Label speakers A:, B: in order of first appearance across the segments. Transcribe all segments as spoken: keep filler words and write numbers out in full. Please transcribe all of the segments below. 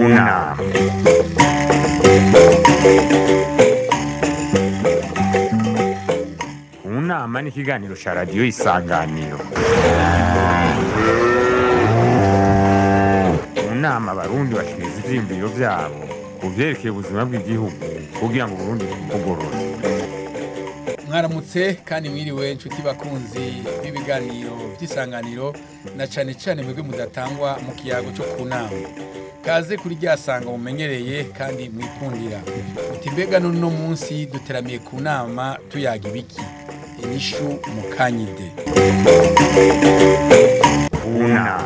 A: Una. Unama ni ikiganiro cya radiyo Isanganiro. Unama abarundi bashikiriza ivyiyumviro vyabo ku vyerekeye ubuzima bw'igihugu kugira ngo Burundi bugorore.
B: Mwaramutse kandi mwiriwe nshuti bakunzi b'ibiganiro vy'Isanganiro na cane cane mwebwe mudatangwa mu kiyago cyo kunama. Kaze kuri ryasanga mumenyereye kandi mwikundira. Utimbega no munsi duteramiye ku nama tuyaga ibiki. Inyishu mukanyide.
A: Una.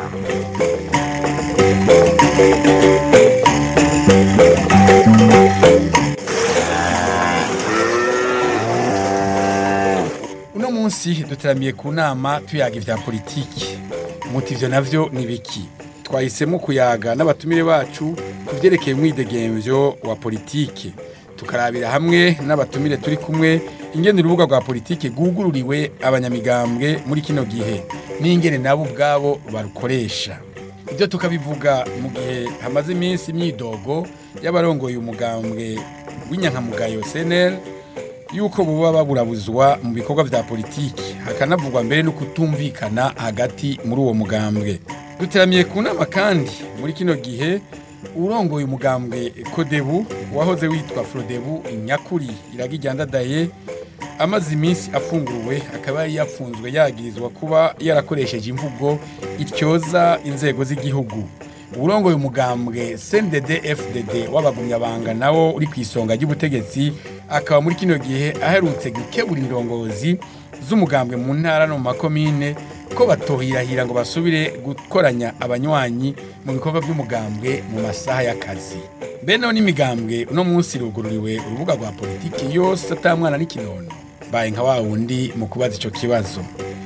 B: Uno munsi duteramiye ku nama tuyaga ivya politiki. Muti ivyo navyo ni biki? Twahisemo kuyaga n'abatumire bacu kuvyerekeye umwidegemvyo wa politiki. Tukarabira hamwe n'abatumire turi kumwe ingene urubuga rwa politiki gugururiwe abanyamigambwe muri kino gihe n'ingene nabo ubwabo barukoresha. Ibyo tukabivuga mu gihe hamaze iminsi imyidogo y'abarongoye umugambwe w'inyankamugayo C N L yuko buba baburabuzwa mu bikorwa vya politiki, hakanavugwa mbere no kutumvikana hagati muri uwo mugambwe. Duteramiye ku nama kandi muri kino gihe urongoye umugambwe Kodebu wahoze witwa Frodebu Nyakuri iragijyandadaye amaze iminsi afunguwe, akaba yari yafunzwe yagirizwa kuba yarakoresheje imvugo ityoza inzego z'igihugu. Urongoye umugambwe C N D D F D D w'abagumyabanga nawo uri kwisonga ry'ubutegetsi, akaba muri kino gihe aherutse gukebura indongozi z'umugambwe mu ntara no mu makomine ko batohirahira ngo basubire gukoranya abanywanyi mu bikorwa by'umugambwe mu masaha y'akazi. Beno n'imigambwe uno munsi rugururiwe urubuga rwa politiki yose atamwana n'ikinono. Baye nka wa wundi mu kubaza ico kibazo.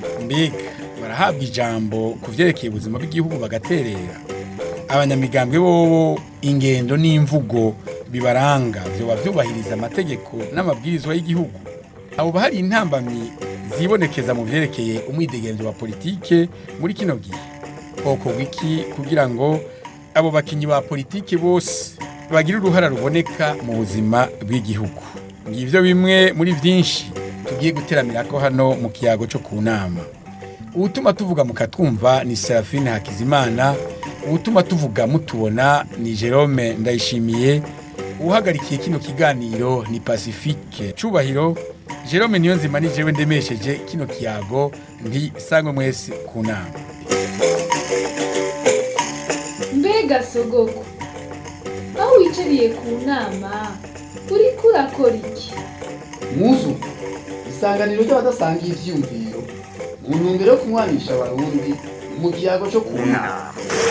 B: Mbega barahabwa ijambo kuvyerekeye ubuzima bw'igihugu bagaterera. Abanyamigambwe bobo ingendo n'imvugo bibaranga byo bavyubahiriza amategeko n'amabwirizwa y'igihugu. Abo bahari intambamyi zibonekeza mu vyerekeye umwidegemvyo wa politike muri kino gihe. Oko wiki kugira ngo abo bakinyi ba politike bose bagira uruhara ruboneka mu buzima bw'igihugu. Ngivyo bimwe muri vyinshi tugiye guteramira ko hano mu kiyago cyo kunama. Ubutuma tuvuga mukatwumva ni Serafine Hakizimana, ubutuma tuvuga mutubona ni Jerome Ndayishimiye, uhagarikiye kino kiganiro ni Pacifique Cubahiro. Jerome Niyonzima ni jewe ndemesheje kino kiyago, ndi sangwe mwese ku nama.
C: Mbega sogoko, aho wicariye ku nama uri kurakora iki?
D: Muzu, isanganiro ry'abadasangiye ivyumviro mu ntumbero yo kunywanisha abarundi mu kiyago cyo ku nama.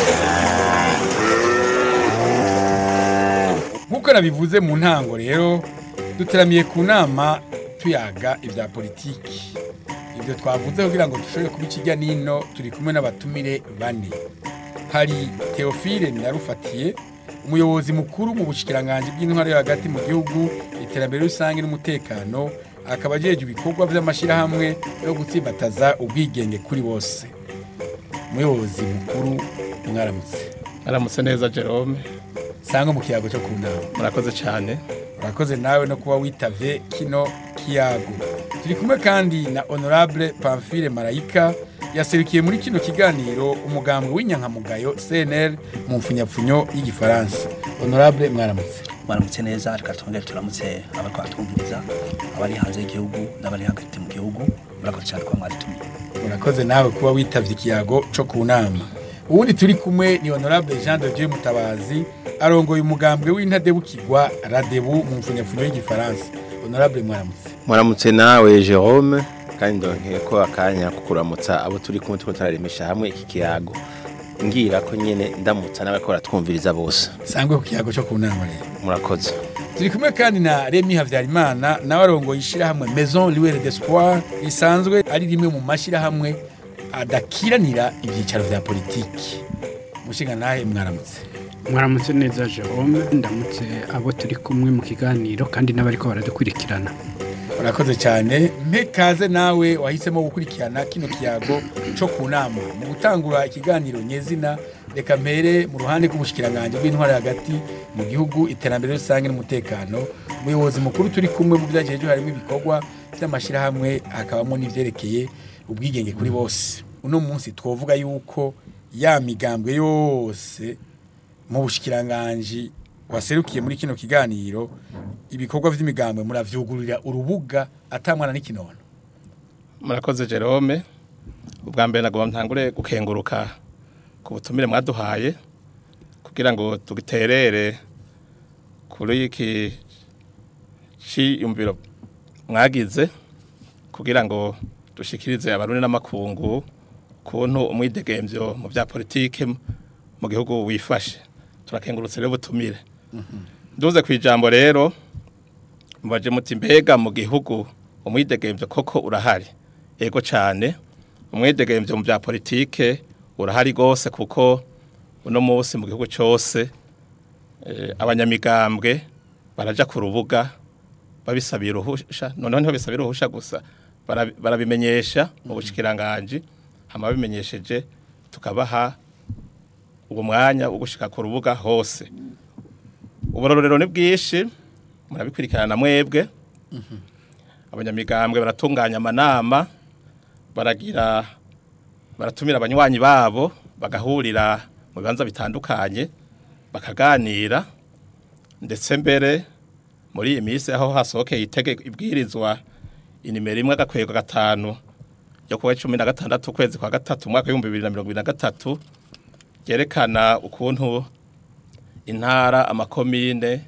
B: Nkuko nabivuze mu ntango rero, duteramiye ku nama tuyaga ivya politiki. Ibyo twavuze kugira ngo dushobore kuba ikijya nino turi kumwe n'abatumire bane. Hari Theophile Ndarufatiye, umuyobozi mukuru mu bushikiranganje bw'intwaro yo hagati mu gihugu, iterambere rusange n'umutekano, akaba ajeje ibikorwa vy'amashirahamwe yo gutsimbataza ubwigenge kuri bose. Umuyobozi mukuru mwaramutse.
E: Aramutse neza Jerome.
B: Sanga mu kiyago cyo kunama.
E: Murakoze cyane.
B: Murakoze nawe no kuba witavye kino kiyago. Turi kumwe kandi na Honorable Pamphile Marayika yaserukiye muri kino kiganiro umugambwe w'inyankamugayo C N L mu mfunyapfunyo y'igifaransa. Honorable mwaramutse.
F: Mwaramutse neza, ariko twongere turamutse abako batwumviriza abari hanze y'igihugu n'abari hagati mu gihugu. Murakoze cyane kwa mwaritumye.
B: Murakoze nawe kuba witavye ikiyago cyo kunama. Ubundi turi kumwe ni Honorable Jean de Dieu Mutabazi, arongoye umugambwe w'intadebukirwa Radebu mu mfunyapfunyo y'igifaransa. Honorable mwaramutse.
G: Mwaramutse nawe Jerome, kandi ndonke ko akanya kukuramutsa abo turi kumwe tuko tararemisha hamwe iki kiyago. Ngira ko nyene ndamutsa n'abakora twumviriza bose.
B: Sangwe ku kiyago cyo kunama rero.
G: Murakoze.
B: Turi kumwe kandi na Remy Havyarimana nawe arongoye ishira hamwe Maison Lueur d'Espoir, isanzwe ari rimwe mu mashira hamwe adakiranira ibyicaro vya politiki. Mushinga nahe mwaramutse.
H: Mwaramutse neza Jerome, ndamutse abo turi kumwe mu kiganiro kandi n'abariko baradukurikirana.
B: Urakoze cyane, mpekaze nawe wahisemo gukurikirana kino kiyago cyo kunama mu gutangura ikiganiro nyezina reka mpere mu ruhande rw'ubushikiranganje bw'intwari hagati mu gihugu iterambere rusange n'umutekano umuyobozi mukuru turi kumwe mu byagejeje harimo ibikorwa by'amashirahamwe hakabamo n'ivyerekeye ubwigenge kuri bose uno munsi twovuga yuko ya migambwe yose mu bushikiranganje waserukiye muri kino kiganiro ibikorwa vy'imigambwe muravyugurira urubuga atamwana n'ikinono.
E: Murakoze Jerome, ubwa mbere nagomba ntangure gukenguruka ku butumire mwaduhaye kugira ngo tugiterere kuri iki ciyumviro mwagize kugira ngo dushikirize abarundi n'amakungu kuntu umwidegemvyo mu bya politike mu gihugu wifashe. Turakengurutse rero butumire. Nduze kwijambo rero mbaje muti mbega mu gihugu umwidegemvyo koko urahari. Ego cyane umwidegemvyo mu bya politike urahari gose kuko uno munsi mu gihugu cyose eh, abanyamigambwe baraja ku rubuga babisabira uruhusha noneho niho bisabira uruhusha gusa barabimenyesha mu bushikiranganje hama bimenyesheje tukabaha uwo mwanya wo gushika ku rubuga hose. Uburorero ni bwishi murabikurikirana mwebwe. Abanyamigambwe baratunganya amanama baragira baratumira abanywanyi babo bagahurira mu bibanza bitandukanye bakaganira ndetse mbere muri iyi minsi aho hasohokeye itegeko ibwirizwa inimero imwe agakwego gatanu yo kuwa cumi na gatandatu kwezi kwa gatatu mwaka w'ibihumbi bibiri na mirongo ibiri na gatatu yerekana ukuntu intara amakomine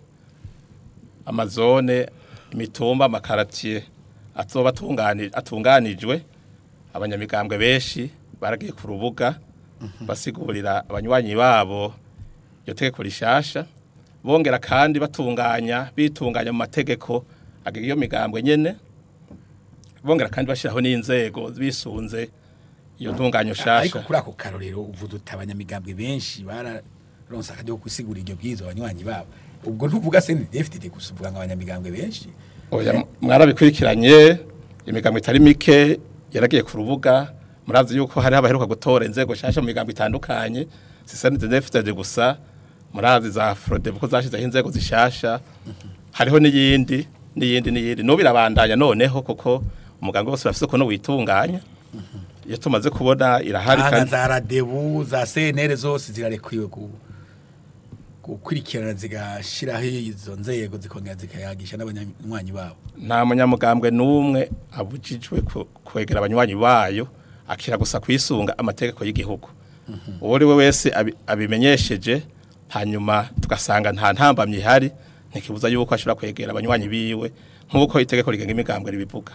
E: amazone imitumba amakaratier azoba atunganije atunganijwe abanyamigambwe benshi baragiye ku rubuga basigurira abanywanyi babo yo tegeko rishasha bongera kandi batunganya bitunganya mu mategeko agiye migambwe nyene bongera kandi bashiraho n'inzego bisunze iyo ntunganyo shasha.
B: Ariko kuri ako karorero uvuze utabanyamigambwe benshi bararonsa akajyo kusigura iryo bwizo abanywanyi babo ubwo ntuvuga se N D F D D gusa uvuga ngo abanyamigambwe benshi.
E: Oya mwarabikurikiranye imigambwe itari mike yaragiye ku rubuga murazi yuko hari abaheruka gutora inzego shasha mu migambwe itandukanye sisa N D F D D gusa murazi za Frode buko zashizeho inzego zishasha hariho n'iyindi n'iyindi n'iyindi no birabandanya noneho kuko umugambwe wose urafise ko no witunganya iyo tumaze kubona irahari
B: kandi za Radebu za C N L zose zirarekwiwe ku gukurikirana zigashiraho izo nzego zikongera zikayagisha n'abanywanyi babo.
E: Nta munyamugambwe numwe abujijwe kwegera abanywanyi bayo akira gusa kwisunga amategeko y'igihugu. Uwo we wese abimenyesheje hanyuma tugasanga nta ntambamye ihari ntikibuza yuko ashobora kwegera abanywanyi biwe nkuko itegeko rigenga imigambwe ribivuga.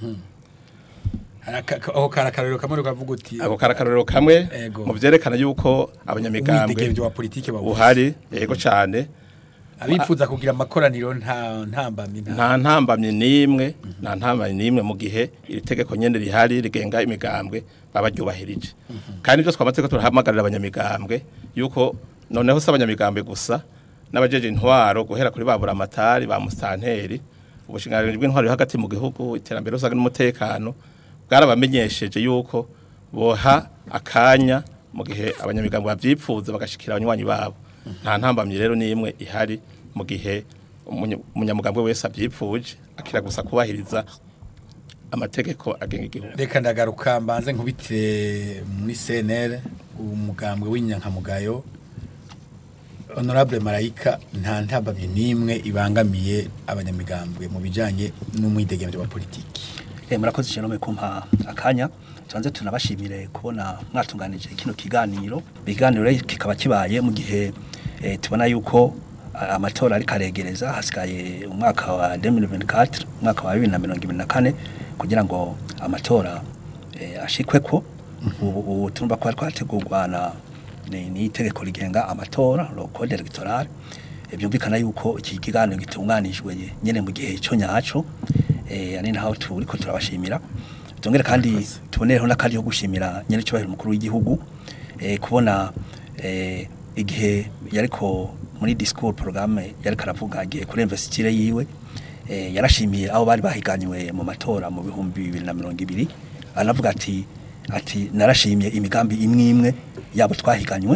B: Aho karakarero kamwe kavuga uti
E: ako karakarero kamwe mu byerekana yuko abanyamigambwe
B: wa politike bavuga
E: uhari yego cyane
B: abifuza kugira amakoraniro nta ntambamye
E: nta ntambamye nimwe nta ntambamye nimwe mu gihe iri tegeko nyene rihari rigenga imigambwe babaryubahirije. Kandi byo twamaze ko turahamagarira abanyamigambwe yuko noneho se abanyamigambwe gusa n'abajeje intwaro guhera kuri babura amatari ba mustanteri ubushinganiro bw'intwaro hagati mu gihugu iterambere rusange n'umutekano bwarabamenyesheje yuko boha akanya mu gihe abanyamigambwe bavyipfuza bagashikira abanywanyi babo. Nta ntambamye rero nimwe ihari mu gihe umunyamugambwe wese avyipfuje akira gusa kubahiriza amategeko agenga igihugu.
B: Reka ndagaruka mbanze nkubitire muri C N L umugambwe w'inyankamugayo Honorable Marayika nta ntambamye nimwe ibangamiye abanyamigambwe mu bijanye n'umwidegemvyo wa politiki.
F: Eh murakoze cyane kumpa akanya tubanze tunabashimire kubona mwatunganije kino kiganiro biganiro kikaba kibaye mu gihe eh, tubona yuko amatora ari karegereza hasigaye umwaka wa deux mille vingt-quatre umwaka wa bibiri na mirongo ibiri na kane kugira ngo amatora eh, ashikweko ubu tumba kwa twategurwa na ni itegeko rigenga amatora le code electoral byumvikana yuko iki kiganiro gitunganijwe nyene mu gihe cyo nyaco eh ani naho turi ko turabashimira tongera kandi tubonereho nakandi yo gushimira nyene cyo mukuru w'igihugu eh kubona eh igihe yariko muri discours programme yari karavuga agiye kuri investiture yiwe eh yarashimiye aho bari bahiganywe mu matora mu bihumbi bibiri na mirongo ibiri anavuga ati ati narashimye imigambi imwe imwe yabo twahiganywe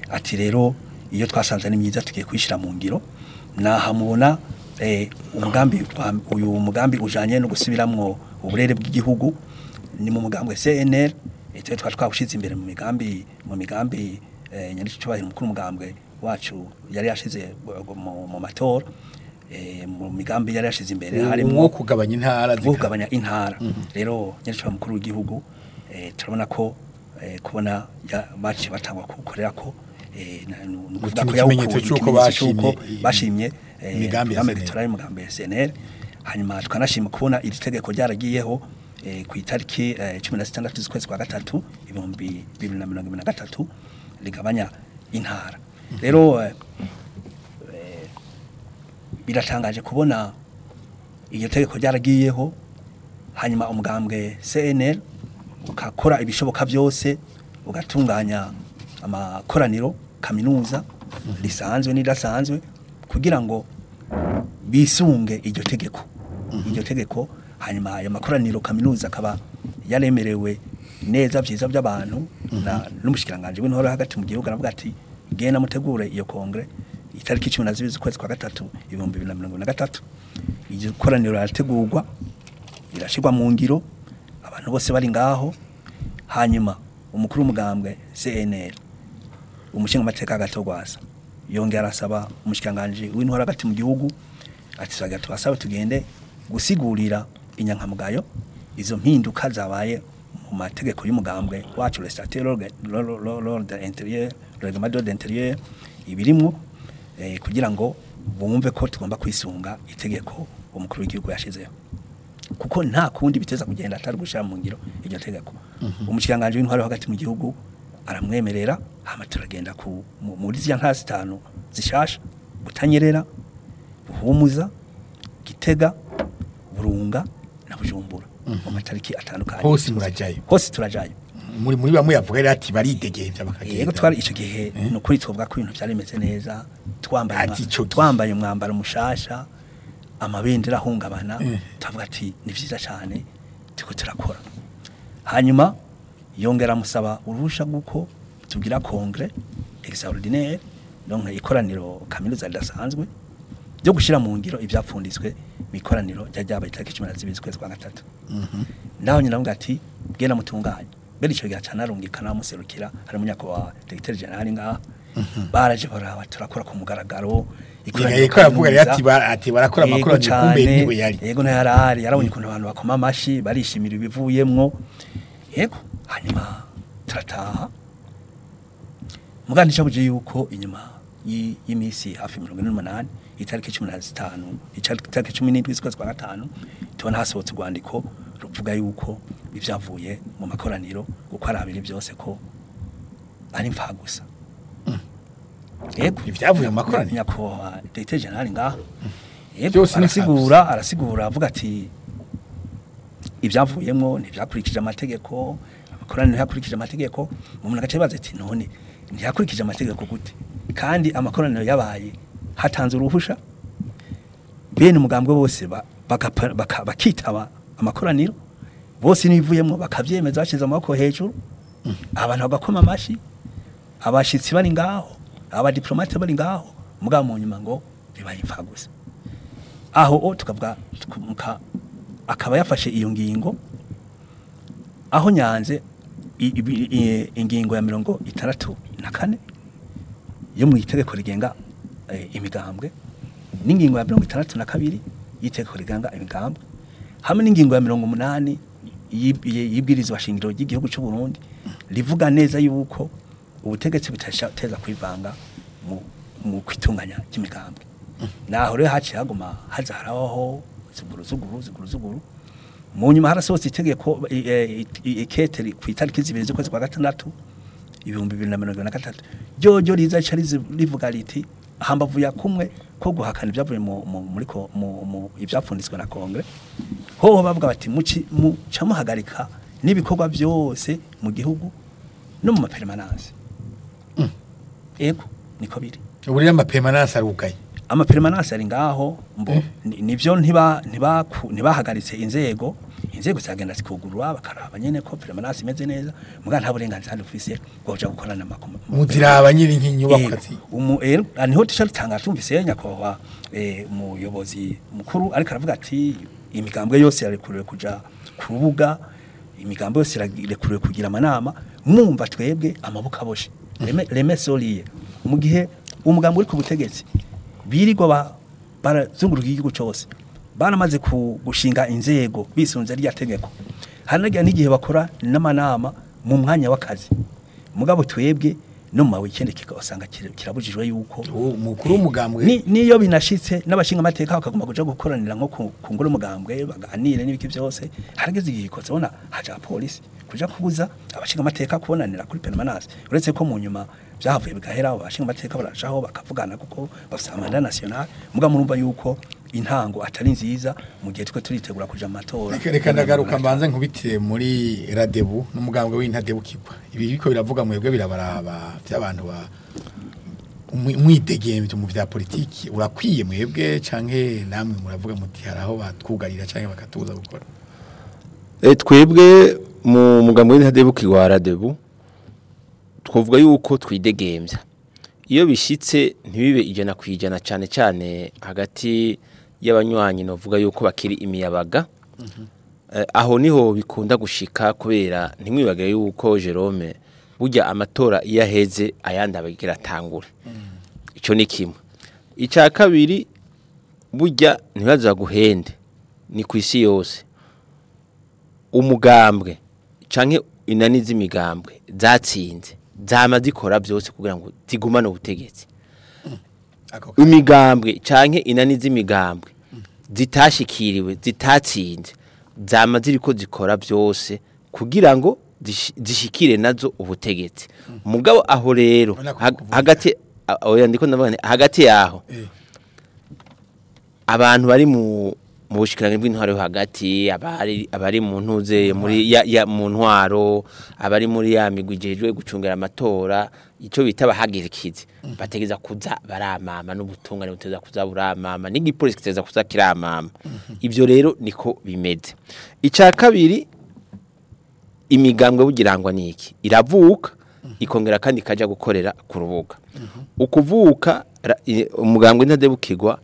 F: ati rero iyo twasanze ari myiza tugiye kuyishira mu ngiro naha mubona eh, umugambi uyu mugambi ujanye no gusubiramwo uburere bw'igihugu ni mu mugambi wa C N L ete twa twawushize imbere mu migambi mu migambi eh, nyandiko cyubahiro mukuru umugambwe wacu yari yashize mu, mu matora eh, mu migambi yari yashize imbere harimo
B: kugabanya intara
F: kugabanya intara rero nyandiko mukuru w'igihugu eh, turabona ko eh, kubona baci batangwa kukorera ko eh, nukuvuga ko
B: ikimenyetso cyuko bashimye
F: bashimye
B: imigambi ya
F: electoral mugambi ya C N L hanyuma twanashima kubona iri tegeko ryaragiyeho eh, ku itariki eh, cumi na zitandatu z'ukwezi kwa gatatu ibihumbi bibiri na mirongo ibiri na gatatu ligabanya intara rero eh, biratangaje kubona iyo tegeko ryaragiyeho hanyuma umugambwe C N L ukakora ibishoboka byose ugatunganya amakoraniro kaminuza lisanzwe n'idasanzwe kugira ngo bisunge iryo tegeko iryo tegeko hanyuma ayo makoraniro kaminuza akaba yaremerewe neza byiza by'abantu na n'umushikiranganje w'intore hagati mu gihugu aravuga ati genda mutegure iyo kongre itariki cumi na zibiri z'ukwezi kwa gatatu ibihumbi bibiri na mirongo na gatatu iryo koraniro rirategurwa rirashirwa mu ngiro abantu bose bari ngaho hanyuma umukuru w'umugambwe C N L umushinga amateka gatogwasa yongera arasaba umushikiranganje w'intore hagati mu gihugu ati saga twasaba tugende gusigurira inyankamugayo izo mpinduka zabaye mu mategeko y'umugambwe wacu le statut l'ordre intérieur le règlement d'ordre intérieur ibirimwo eh, kugira ngo bumve ko tugomba kwisunga itegeko umukuru w'igihugu yashizeho kuko nta kundi biteza kugenda atari gushira mu ngiro iryo tegeko umushikiranganje w'intwaro hagati mu gihugu aramwemerera hama turagenda ku muri zya ntasi tanu zishasha butanyerera buhumuza Gitega Burunga na Bujumbura mu matariki atandukanye
B: hose murajayo
F: hose turajayo
B: muri muri bamwe yavuga rero ati baridegevya bakagenda
F: yego twari ico gihe no kuri twovuga ko ibintu byari bimeze neza twambaye twambaye umwambaro mushasha amabendera ahungabana tavuga ati ni vyiza cyane tuko turakora hanyuma yongera musaba urusha guko tugira kongre extraordinaire donc ikoraniro kaminuza ridasanzwe byo gushira mu ngiro ivyapfunditswe mikoraniro ryajyaba itariki cumi na zibiri z'ukwezi kwa gatatu mhm naho nyina ngo ati genda mutunganye beri cyo gacha narungikana muserukira hari munyako wa directeur general nga baraje baraba turakora ku mugaragaro
B: ikoraniro ko yavuga ati ati barakora amakoraniro kumbe niwe yari
F: yego na yarari yarabonye kuntu abantu bakoma amashi barishimira ibivuyemwo yego hanyuma turataha mugandi cyabuje yuko inyuma y'imisi hafi mirongo ine n'umunani itariki cumi na zitanu itariki cumi n'indwi z'ukwezi kwa gatanu tubona hasohotse urwandiko ruvuga yuko ibyavuye mu makoraniro uko ari abiri byose ko ari mpfa gusa
B: yego ibyavuye mu makoraniro
F: nyako directeur general ngaha yego arasigura arasigura avuga ati ibyavuyemo ntibyakurikije amategeko amakoraniro yakurikije amategeko umuntu agace baze ati none ntiyakurikije amategeko gute kandi amakoraniro yabaye hatanze uruhusha bene umugambwe bose bakitaba amakoraniro bose nivuyemo bakavyemeza bashize amaboko hejuru abantu bagakoma amashi abashitsi bari ngaho aba diplomate bari ngaho mugabo mu nyuma ngo bibaye impfa gusa aho o tukavuga akaba yafashe iyo ngingo aho nyanze ingingo ya mirongo itandatu na kane yo mu itegeko rigenga imigambwe n'ingingo ya mirongo itandatu na kabiri y'itegeko rigenga imigambwe hamwe n'ingingo ya mirongo umunani y'ibwirizwa shingiro ry'igihugu cy'u Burundi rivuga neza yuko ubutegetsi butateza kwivanga mu mu kwitunganya cy'imigambwe naho rero haci haguma hazaraho zuguru zuguru zuguru zuguru mu nyuma harasohotse itegeko iketeri ku itariki zibiri z'ukwezi kwa gatandatu ibihumbi bibiri na mirongo na gatatu jojo riza cari rivuga riti hambavu ya kumwe ko guhakana ibyavuye mu muri ko mu ibyapfunditswe na kongre ho bavuga bati muci mu camuhagarika nibikorwa byose mu gihugu no mu mapermanence mm. ego niko biri
B: ubu rero amapermanence arugaye
F: amapermanence ari ngaho mbo eh. nivyo ntiba ntiba ntibahagaritse inzego inzego zagenda zikugurwa bakaraba nyene ko permanence imeze neza muga nta burenganzira dufise bwo kuja gukorana makoma
B: muziraba nyiri nk'inyubako ati
F: umu er aniho tishalitanga tumvise nyakwa eh umuyobozi mukuru ariko aravuga ati imigambwe yose yarekuriwe kuja ku rubuga imigambwe yose yarekuriwe kugira amanama mwumva twebwe amabuka aboshe reme soliye mu gihe umugambwe uri ku butegetsi birirwa ba barazunguruka igihugu cyose baramaze gushinga inzego bisunze rya tegeko hanagira n'igihe bakora n'amanama mu mwanya w'akazi mugabo twebwe no mu weekend kikasanga kirabujijwe yuko
B: umukuru w'umugambwe
F: ni niyo binashitse n'abashinga amateka bakagomba kuja gukoranira nko ku ngoro umugambwe baganire n'ibiki byose harageze igihe ikoze bona haja polisi kuja kubuza abashinga amateka kubonanira kuri permanence uretse ko mu nyuma byahavuye bigahera abashinga amateka baracaho bakavugana kuko bafite amanda national muga murumva yuko intango atari nziza mu gihe twe turitegura kuja amatora
B: reka ndagaruka mbanze nkubitire muri radebu n'umugambwe w'intadebu kigwa ibi biko biravuga mwebwe birabaraba by'abantu ba umwidegemvye mu vya politiki urakwiye mwebwe canke namwe muravuga muti haraho batwugarira canke bakatuza gukora
G: e twebwe mu mugambwe w'intadebu kigwa radebu twovuga yuko twidegemvya iyo bishitse ntibibe ijana kwijana cyane cyane hagati y'abanywanyi novuga yuko bakiri imiyabaga mm -hmm. eh, aho niho bikunda gushika kubera ntimwibagire yuko Jerome burya amatora iyaheze ayandi abagira tangura mm. ico ni kimwe ica kabiri burya ntibaza guhende ni kwisi yose umugambwe canke inani z'imigambwe zatsinze zama zikora byose kugira ngo zigumane ubutegetsi imigambwe canke inani z'imigambwe zitashikiriwe zitatsinze zama ziriko zikora byose kugira ngo zishikire nazo ubutegetsi mugabo aho rero hagati oya ndiko ndavuga hagati yaho abantu bari mu mu bushikiranganje bw'intwaro hagati abari abari mu ntuze muri ya, ya mu ntwaro abari muri ya migwijejwe gucungera amatora ico bita bahagirikize mm. bategeza kuza baramama n'ubutungane buteza kuza buramama n'igipolisi kiteza kuza kiramama mm -hmm. ivyo rero niko bimeze ica kabiri imigambwe bugirangwa niki iravuka mm -hmm. ikongera kandi kaja gukorera ku rubuga mm -hmm. ukuvuka umugambwe ntadebukirwa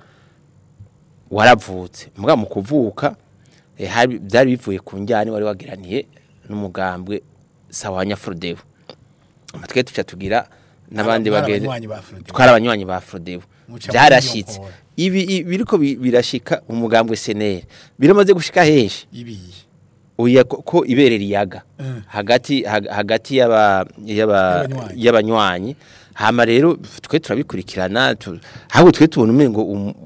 G: waravutse muga mu kuvuka eh, hari byari bivuye ku njyane wari wagiraniye n'umugambwe sawanya Frodebu amatwe tuca tugira nabandi bageze twara abanywanyi ba Frodebu byarashitse ibi biriko birashika umugambwe senere biramaze gushika henshi ibi uya ko iberera iyaga uh. hagati hagati yaba yaba yabanywanyi hama rero twe turabikurikirana ahubwo twe tubona umengo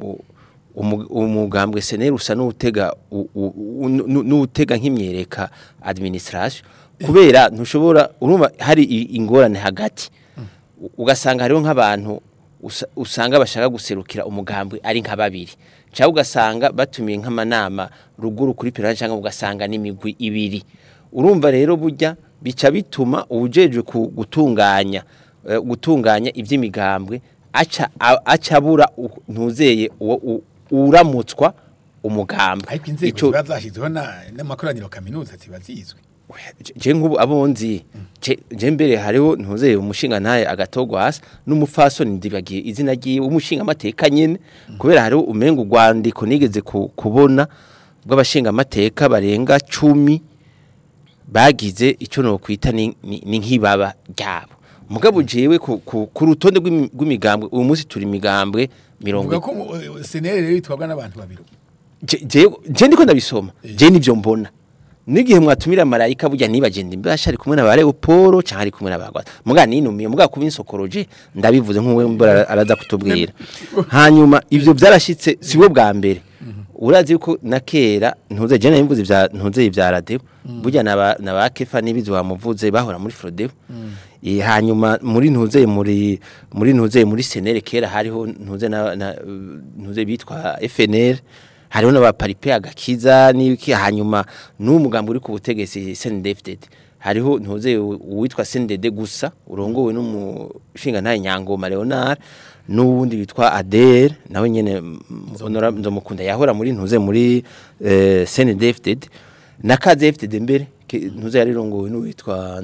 G: umugambwe senere usa n'utega n'utega nk'imyereka administration kubera ntushobora urumva hari ingorane hagati ugasanga hariho nk'abantu usanga bashaka guserukira umugambwe ari nka babiri cyangwa ugasanga batumiye nk'amanama ruguru kuri pirana cyangwa ugasanga n'imigwi ibiri urumva rero burya bica bituma ubujejwe gutunganya gutunganya iby'imigambwe aca acabura ntuzeye uramutswa umugambwe
B: ariko inzego bazashizweho n'amakoraniro kaminuza zibazizwe
G: je ngubu abonzi je mbere hariho ntuzeye umushinga ntaye agatogwa hasi n'umufasoni ndibagiye izina giye umushinga amateka nyene kubera hariho umengo gwandiko nigeze kubona bw'abashinga amateka barenga cumi bagize ico no kwita ni nkibaba ryabo mugabo jewe ku rutonde rw'imigambwe uyu munsi turi imigambwe mirongo
B: uvuga ko senere rero itwagwa n'abantu babiri
G: je je ndiko ndabisoma je nivyo mbona nigihe mwatumira marayika burya nibagenda imbasha ari kumwe na bare Paul cyangwa ari kumwe n'abagwa muga ninumiye muga kuba insokoroje ndabivuze nk'uwe mbora araza kutubwira hanyuma ivyo byarashitse siwe bwa mbere urazi yuko na kera ntuze je nabivuze bya ntuze ibya radio burya naba nabakefa nibizo bamuvuze bahora muri Frodebu e hanyuma muri ntuze muri muri ntuze muri senere kera hariho ntuze na ntuze bitwa F N L hariho n'abaparipe agakiza n'iki hanyuma n'umugambo uri ku butegetsi S N D F D hariho ntuze uwitwa S N D D gusa urongowe n'umushinga ntaye Nyangoma Leonard n'ubundi bitwa Adel nawe nyene honora nzomukunda yahora muri ntuze muri S N D F D na kaze F T D mbere ntuze yarirongowe n'uwitwa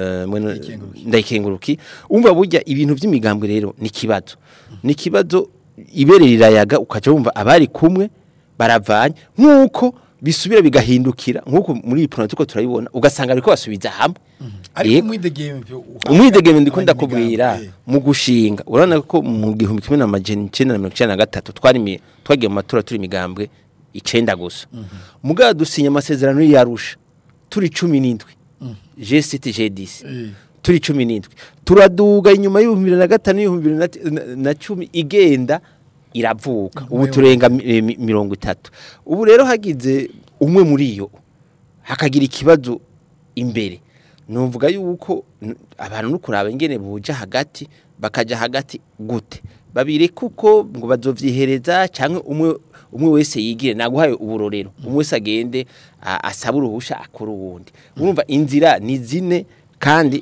G: Ndayikenguruki umva burya ibintu by'imigambwe rero ni kibazo ni kibazo iberera yaga ukaje wumva abari kumwe baravanye nkuko bisubira bigahindukira nkuko muri iyi prono tuko turayibona ugasanga ariko basubiza hamwe
B: ariko umwidegemvyo
G: umwidegemvyo ndikunda kubwira mu gushinga urana ko mu gihumbi kimwe na majana icenda na mirongo icenda na gatatu twari twagiye mu matora turi imigambwe icenda gusa muga dusinya amasezerano yarusha turi cumi n'indwi G sept G dix turi cumi n'indwi turaduga inyuma y'ibihumbi bibiri na gatanu y'ibihumbi bibiri na cumi igenda iravuka ubu turenga mirongo itatu ubu rero hagize umwe muri iyo hakagira ikibazo imbere numvuga yuko abantu nukuraba ingene buja hagati bakaja hagati gute babire kuko ngo bazovyihereza canke umwe umwe wese yigire naguhaye uburorero umwe wese agende asaba uruhusha akora uwundi urumva inzira ni zine kandi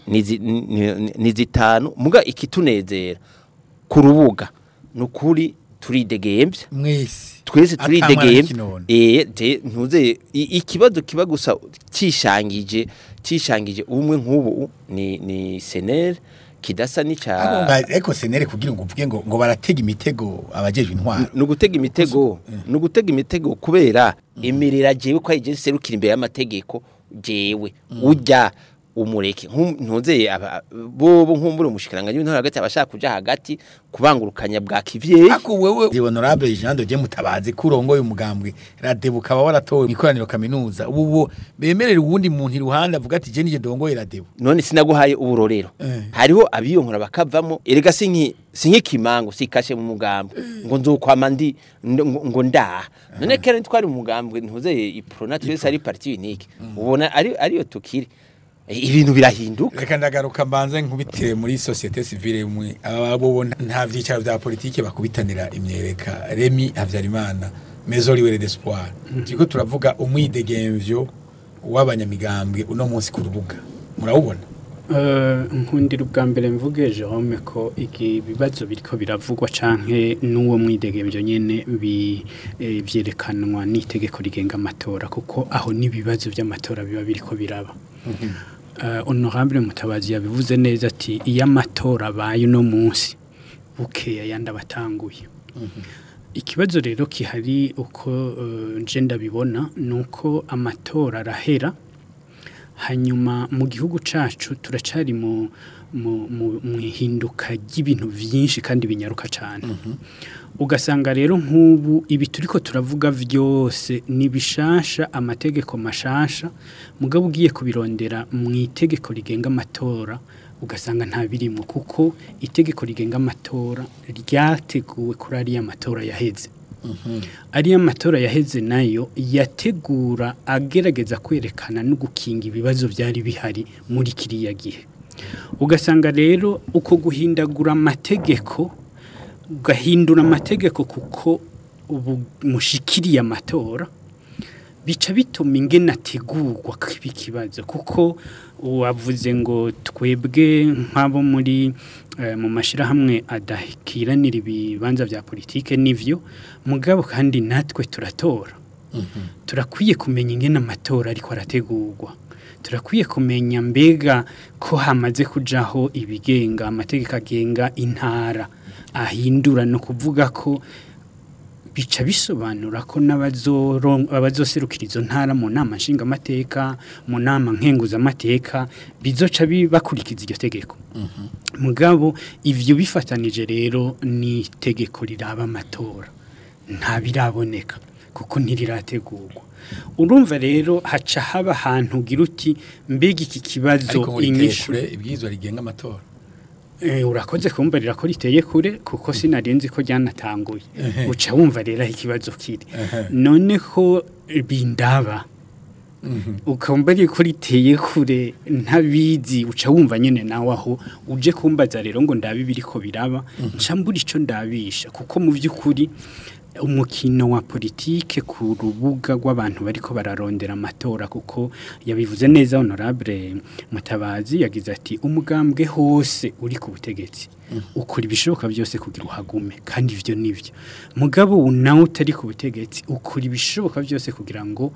G: ni zitanu muga ikitunezera ku rubuga nukuri turidegembye
B: mwese
G: twese turidegembye eh ntuze ikibazo kiba gusa cishangije cishangije umwe nk'ubu ni ni senere kidasa nica
B: eko senere kugira ngo uvuge ngo ngo baratega imitego abajejwe intwaro
G: nugutega imitego nugutega imitego kubera emirira jewe kwa je serukira imbere y'amategeko jewe ujya umureke ntuze bobo nkumbure umushikiranga y'intwaro hagati abashaka kuja hagati kubangurukanya bwa kivyeyi
B: ako wewe di honorable Jean de Mutabazi kurongo y'umugambwe radebu kaba waratowe ikoraniro kaminuza ubu bemerera uwundi muntu iruhande avuga ati je nije ndongoye radebu
G: none sinaguhaye uburorero eh. hariho abiyonkora bakavamo erega sinki sinki kimango sikashe mu mugambwe eh. ngo nzokwama ndi ngo nda eh. none kera twari mu mugambwe ntuze iprona twese ari parti unique mm. ubona ari ariyo tukiri ibintu birahinduka
B: reka ndagaruka mbanze nkubitire muri societe civile mwe abo nta vyicaro vya politike bakubitanira imyereka Remy Havyarimana Maison Libre d'Espoir tiko turavuga umwidegemvyo w'abanyamigambwe uno munsi ku rubuga murawubona
H: eh nkundira ubwa mbere mvuge Jerome ko iki bibazo biriko biravugwa canke nuwo mwidegemvyo nyene bivyerekanwa n'itegeko rigenga amatora kuko aho nibibazo by'amatora biba biriko biraba Uh, honorable Mutabazi yabivuze neza ati iya matora bayo no munsi bukeya yanda batanguye mm -hmm. Ikibazo rero kihari uko uh, nje ndabibona nuko amatora arahera hanyuma mu gihugu cacu turacari mu mu hinduka y'ibintu byinshi kandi binyaruka cyane mm -hmm. Ugasanga rero nk'ubu ibi turiko turavuga vyose ni bishasha amategeko mashasha mugabo ugiye kubirondera mu itegeko rigenga amatora ugasanga nta birimo kuko itegeko rigenga amatora ryateguwe kuri ari amatora yaheze mm -hmm. Ari amatora yaheze nayo yategura agerageza kwerekana no gukinga ibibazo byari bihari muri kiriya gihe ugasanga rero uko guhindagura amategeko ugahindura amategeko kuko ubu mushikiriye amatora bica bituma ingene ategurwa kibikibazo kuko wavuze ngo twebwe nk'abo muri uh, mu mashira hamwe adakiranira ibibanza vya politike nivyo mugabo kandi natwe turatora mm -hmm. Turakwiye kumenya ingene amatora ariko arategurwa turakwiye kumenya mbega ko hamaze kujaho ibigenga amategeko agenga intara ahindura no kuvuga ko bica bisobanura ko n'abazoro abazoserukira izo ntara mu nama nshinga amateka mu nama nkenguza amateka bizoca bibakurikiza iryo tegeko mm -hmm. Mugabo ivyo bifatanije rero ni tegeko riraba amatora nta biraboneka kuko ntirirategurwa urumva rero haca haba ahantu ugira uti mbega iki kibazo
B: inyishure ibwizwa rigenga amatora
H: eh urakoze kumbarira ko riteye kure kuko sinarenze ko ryanatanguye uca wumva rero ikibazo kiri none ko bindaba ukambarira ko riteye kure ntabizi uca wumva nyene nawe aho uje kumbaza rero ngo ndabibiri ko biraba ncambura ico ndabisha kuko mu vy'ukuri umukino wa politike ku rubuga rw'abantu bariko bararondera amatora kuko yabivuze neza honorable Mutabazi yagize ati umugambwe hose uri ku butegetsi mm. ukuri bishoboka byose kugira uhagume kandi ivyo nivyo mugabo nawe utari ku butegetsi ukuri bishoboka byose kugira ngo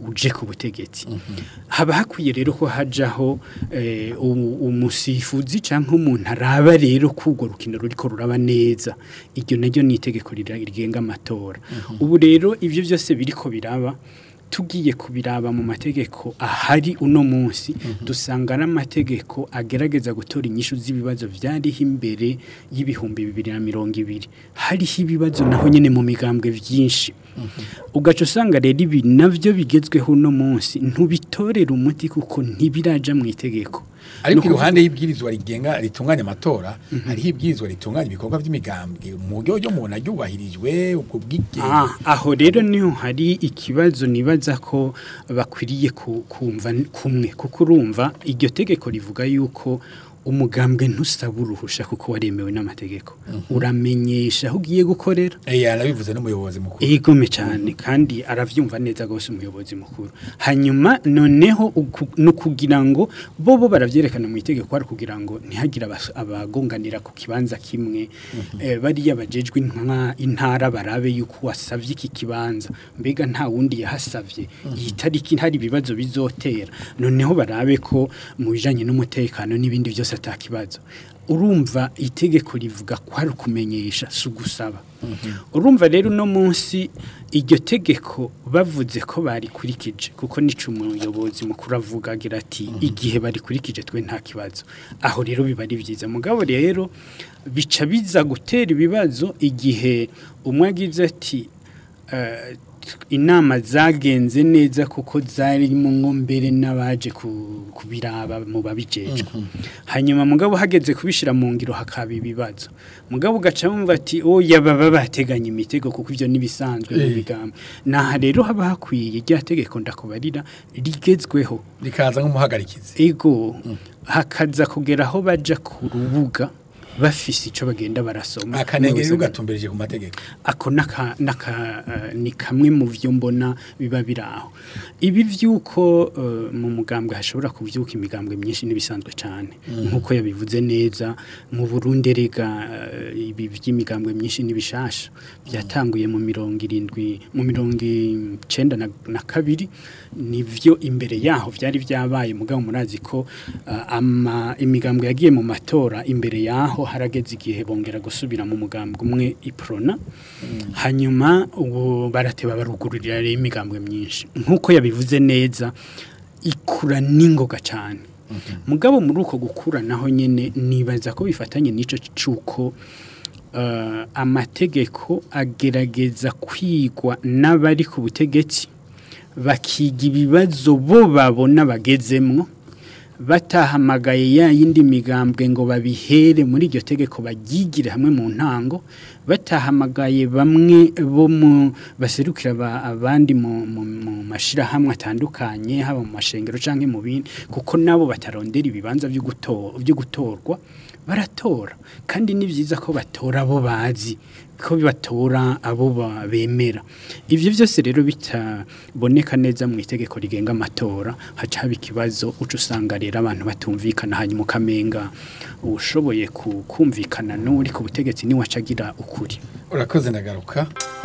H: uje ku butegetsi haba hakwiye rero ko hajaho eh, umu- umusifuzi canke umuntu araba rero kugo rukino ruriko ruraba neza iryo naryo ni itegeko rira- rigenga amatora ubu rero ivyo byose biriko biraba tugiye kubiraba mu mategeko ahari uno munsi dusanga n'amategeko agerageza gutora inyishu z'ibibazo byariho imbere y'ibihumbi bibiri na mirongo ibiri hariho ibibazo naho nyene mu migambwe vyinshi ugaca usanga rero ibi navyo bigezweho uno munsi ntubitorera umuti kuko ntibiraja mu itegeko
B: ariko
H: Nuko-
B: iruhande y'ibwirizwa rigenga ritunganya amatora hariho ibwirizwa ritunganya ibikorwa by'imigambwe mu buryo byo umuntu aryubahirijwe ubwo bwigenge
H: Ah, aho rero niho hari ikibazo nibaza ko bakwiriye ku- kumva n- kumwe kuko urumva iryo tegeko rivuga yuko umugambwe ntusaba uruhusha kuko waremewe n'amategeko uramenyesha aho ugiye gukorera
B: eh yarabivuze n'umuyobozi mukuru
H: igome cyane kandi aravyumva neza gose umuyobozi mukuru hanyuma noneho uku- no kugira ngo bo bo baravyerekana mu itegeko ari kugira ngo ntihagira abas- abagonganira ku kibanza kimwe eh, bariya bajejwe inka intara barabe yuko wasavye iki kibanza mbega nta wundi yahasavye iyi tariki hari ibibazo bizotera noneho barabe ko mu bijanye n'umutekano n'ibindi byose atakibazo urumva itegeko rivuga ko ari kumenyesha sugusaba urumva rero no munsi iryo tegeko bavuze ko barikurikije kuko nico umuyobozi mukuru avuga agira ati igihe barikurikije twe nta kibazo aho rero biba ari byiza mugabo rero bica biza gutera ibibazo igihe umwe agize ati eh, inama zagenze neza kuko zari mu ngombere n'abaje ku- kubiraba mu babijejwe hanyuma mugabo hageze kubishira mu ngiro hakaba ibibazo mugabo ugaca wumva ati oya baba bateganya imitego kuko ivyo nibisanzwe mu
B: Eh.
H: bigambo naha rero haba hakwiye rya tegeko ndakubarira rigezweho
B: rikaza nk'umuhagarikizi
H: ego hakaza kugera aho baja ku rubuga bafise ico bagenda barasoma
B: akanenge
H: Mwese-
B: ugatumberije ku mategeko
H: ako naka, naka uh, ni kamwe mu vyo mbona biba biraho ibi vyuko uh, mu mugambwe hashobora kuvyuka imigambwe myinshi nibisanzwe cyane nkuko yabivuze neza mu Burundi rega uh, ibi vy'imigambwe myinshi nibishasha byatanguye mu mirongo irindwi mu mirongo icenda na, na kabiri nivyo imbere yaho vyari vyabaye mugabo murazi ko uh, ama imigambwe yagiye mu matora imbere yaho harageze igihe bongera gusubira mu mugambwe umwe iprona hanyuma ubu barateba barugururira rero imigambwe myinshi nkuko yabivuze neza ikura n'ingoga cyane mugabo muri uko gukura naho nyene nibaza ko bifatanye n'ico cuko uh, amategeko agerageza kwigwa n'abari ku butegetsi bakiga ibibazo bo babona bagezemwo batahamagaye ya yindi migambwe ngo babihere muri iryo tegeko bagigire hamwe mu ntango batahamagaye bamwe bo mu baserukira aba- abandi mu, mu, mu mashirahamwe atandukanye haba mu mashengero canke mu bindi kuko nabo batarondera ibibanza byo guto- byo gutorwa baratora kandi ni byiza ko batora abo bazi ko batora abo ba- bemera ivyo byose rero bitaboneka neza mu itegeko rigenga amatora haca haba ikibazo uca usanga rero abantu batumvikana hanyuma ukamenga ushoboye ku- kumvikana n'uri ku butegetsi niwe acagira ukuri
B: urakoze ndagaruka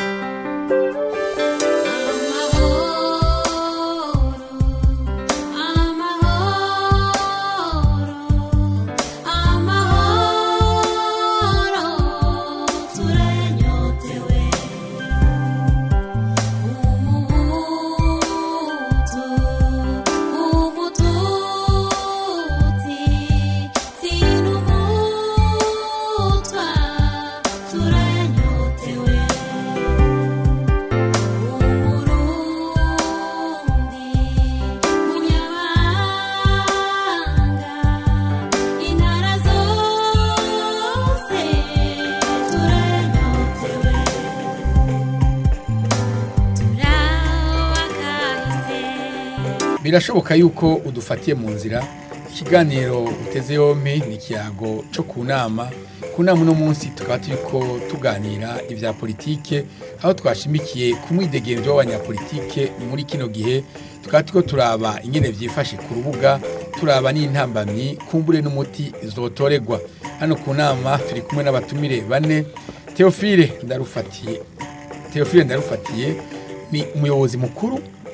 B: birashoboka yuko udufatiye mu nzira ikiganiro uteze yompi ni ikiyago cyo ku nama ku nama uno munsi tukaba turiko tuganira ibya politike aho twashimikiye ku mwidegemvyo w'abanyapolitike muri kino gihe tukaba turiko turaba ingene vyifashe ku rubuga turaba n'intambamyi kumbure n'umuti zotoregwa hano ku nama turi kumwe n'abatumire bane Theophile ndarufatiye Theophile ndarufatiye ni umuyobozi mukuru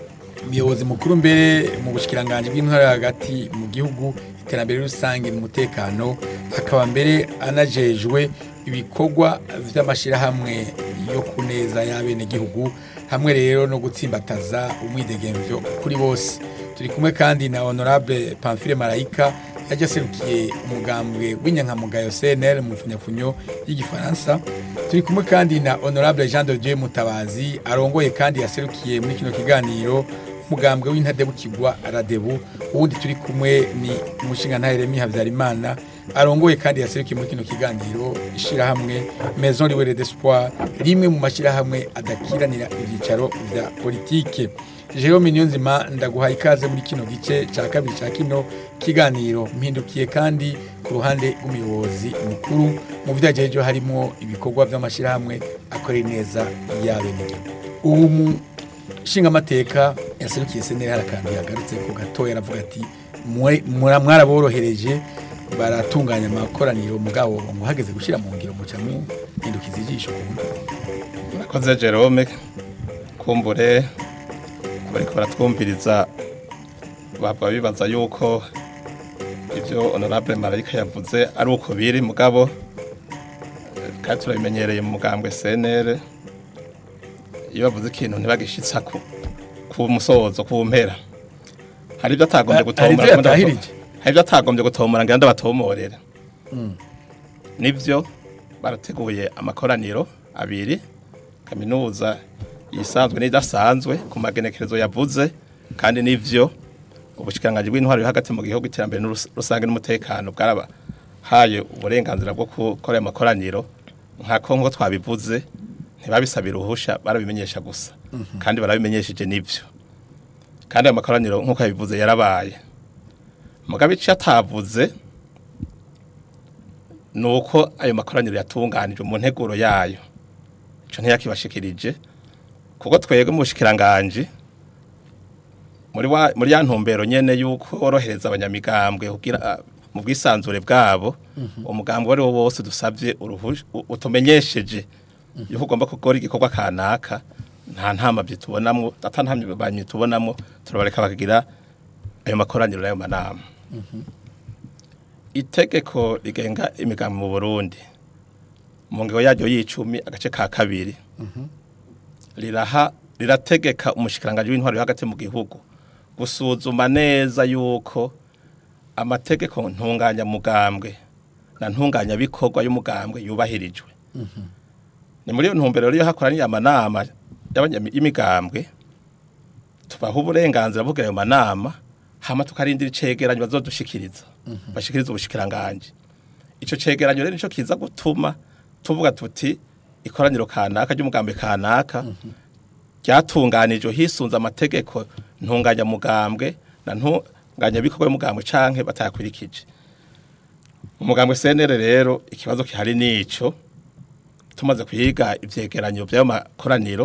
B: umuyobozi mukuru mbere mu bushikiranganje bw'intwara hagati mu gihugu iterambere rusange n'umutekano akaba mbere anajejwe ibikorwa vy'amashirahamwe yo kuneza y'abene gihugu hamwe rero no gutsimbataza umwidegemvyo kuri bose. Turi kumwe kandi na Honorable Pamphile Marayika yaje aserukiye umugambwe w'inyankamugayo C N L mu funyafunyo y'igifaransa. Turi kumwe kandi na Honorable Jean de Dieu Mutabazi arongoye kandi yaserukiye muri kino kiganiro umugambwe w'intadebukirwa Radebu. Uwundi turi kumwe ni umushinga Ntahiremi Havyarimana arongoye kandi yaserukiye muri kino kiganiro ishira hamwe Maison Libre d'Espoir, rimwe mu mashira hamwe adakiranira ivyicaro vya politike. Jerome Niyonzima ndaguhaye ikaze muri kino gice ca kabiri ca kino kiganiro. Mpindukiye kandi ku ruhande rw'umuyobozi mukuru mu vyajeje harimo ibikorwa vy'amashira hamwe akorera neza y'abene. Ubu mu shinga amateka yaserukiye senere harakantu yagarutse ku gatoya aravuga ati mwaraborohereje baratunganya amakoraniro mugabo ngo hageze gushira mu ngiro mu camu hindukiza ijisho kubundi.
E: Murakoze Jerome, kumbure bariko baratwumviriza baba bibaza yuko ivyo Honorable Marayika yavuze ari uko biri mugabo kandi turabimenyereye mu mugambwe C N L iyo bavuze ikintu ntibagishitsa ku ku musozo ku mpera. Hari ibyo atagombye gutomora hari ibyo atagombye gutomora ngenda batomorera. Nivyo barateguye amakoraniro abiri kaminuza yisanzwe n'idasanzwe ku magenekerezo yavuze kandi nivyo ubushikiranganje bw'intwaro hagati mu gihugu iterambere rusange n'umutekano bwaraba haye uburenganzira bwo gukora amakoraniro nkako ngo twabivuze ntibabisabira uruhusha barabimenyesha gusa kandi barabimenyesheje nivyo kandi amakoraniro nkuko yabivuze yarabaye mugabe ico atavuze nuko ayo makoraniro yatunganije mu nteguro yayo ico ntiyakibashikirije kuko twege mu bushikiranganje muri wa muri ya ntumbero nyene yuko orohereza abanyamigambwe kugira mu bwisanzure bwabo umugambwe wari wo wose dusavye uruhusha utumenyesheje yuko ugomba gukora igikorwa kanaka nta ntama byitubonamwo atantamye banyu tubonamwo turabareka bakagira ayo makoraniro nayo manama. Itegeko rigenga imigambi mu Burundi mu ngero yaryo y'icumi agace ka kabiri riraha rirategeka umushikiranganje w'intwaro hagati mu gihugu gusuzuma neza yuko amategeko ntunganya mugambwe na ntunganya bikorwa y'umugambwe yubahirijwe. Ni muri iyo ntumbero rero hakoranye amanama y'imigambwe tubaho uburenganzira bwo ayo manama hama tukarindira icegeranyo bazodushikiriza bashikiriza ubushikiranganje. Ico cegeranyo rero nico kiza gutuma tuvuga tuti ikoraniro kanaka ry'umugambwe kanaka ryatunganijwe hisunza amategeko ntunganya mugambwe na ntunganya bikorwa y'umugambwe canke batayakurikije. Umugambwe C N L rero ikibazo kihari nico tumaze kwiga ivyegeranyo by'ayo makoraniro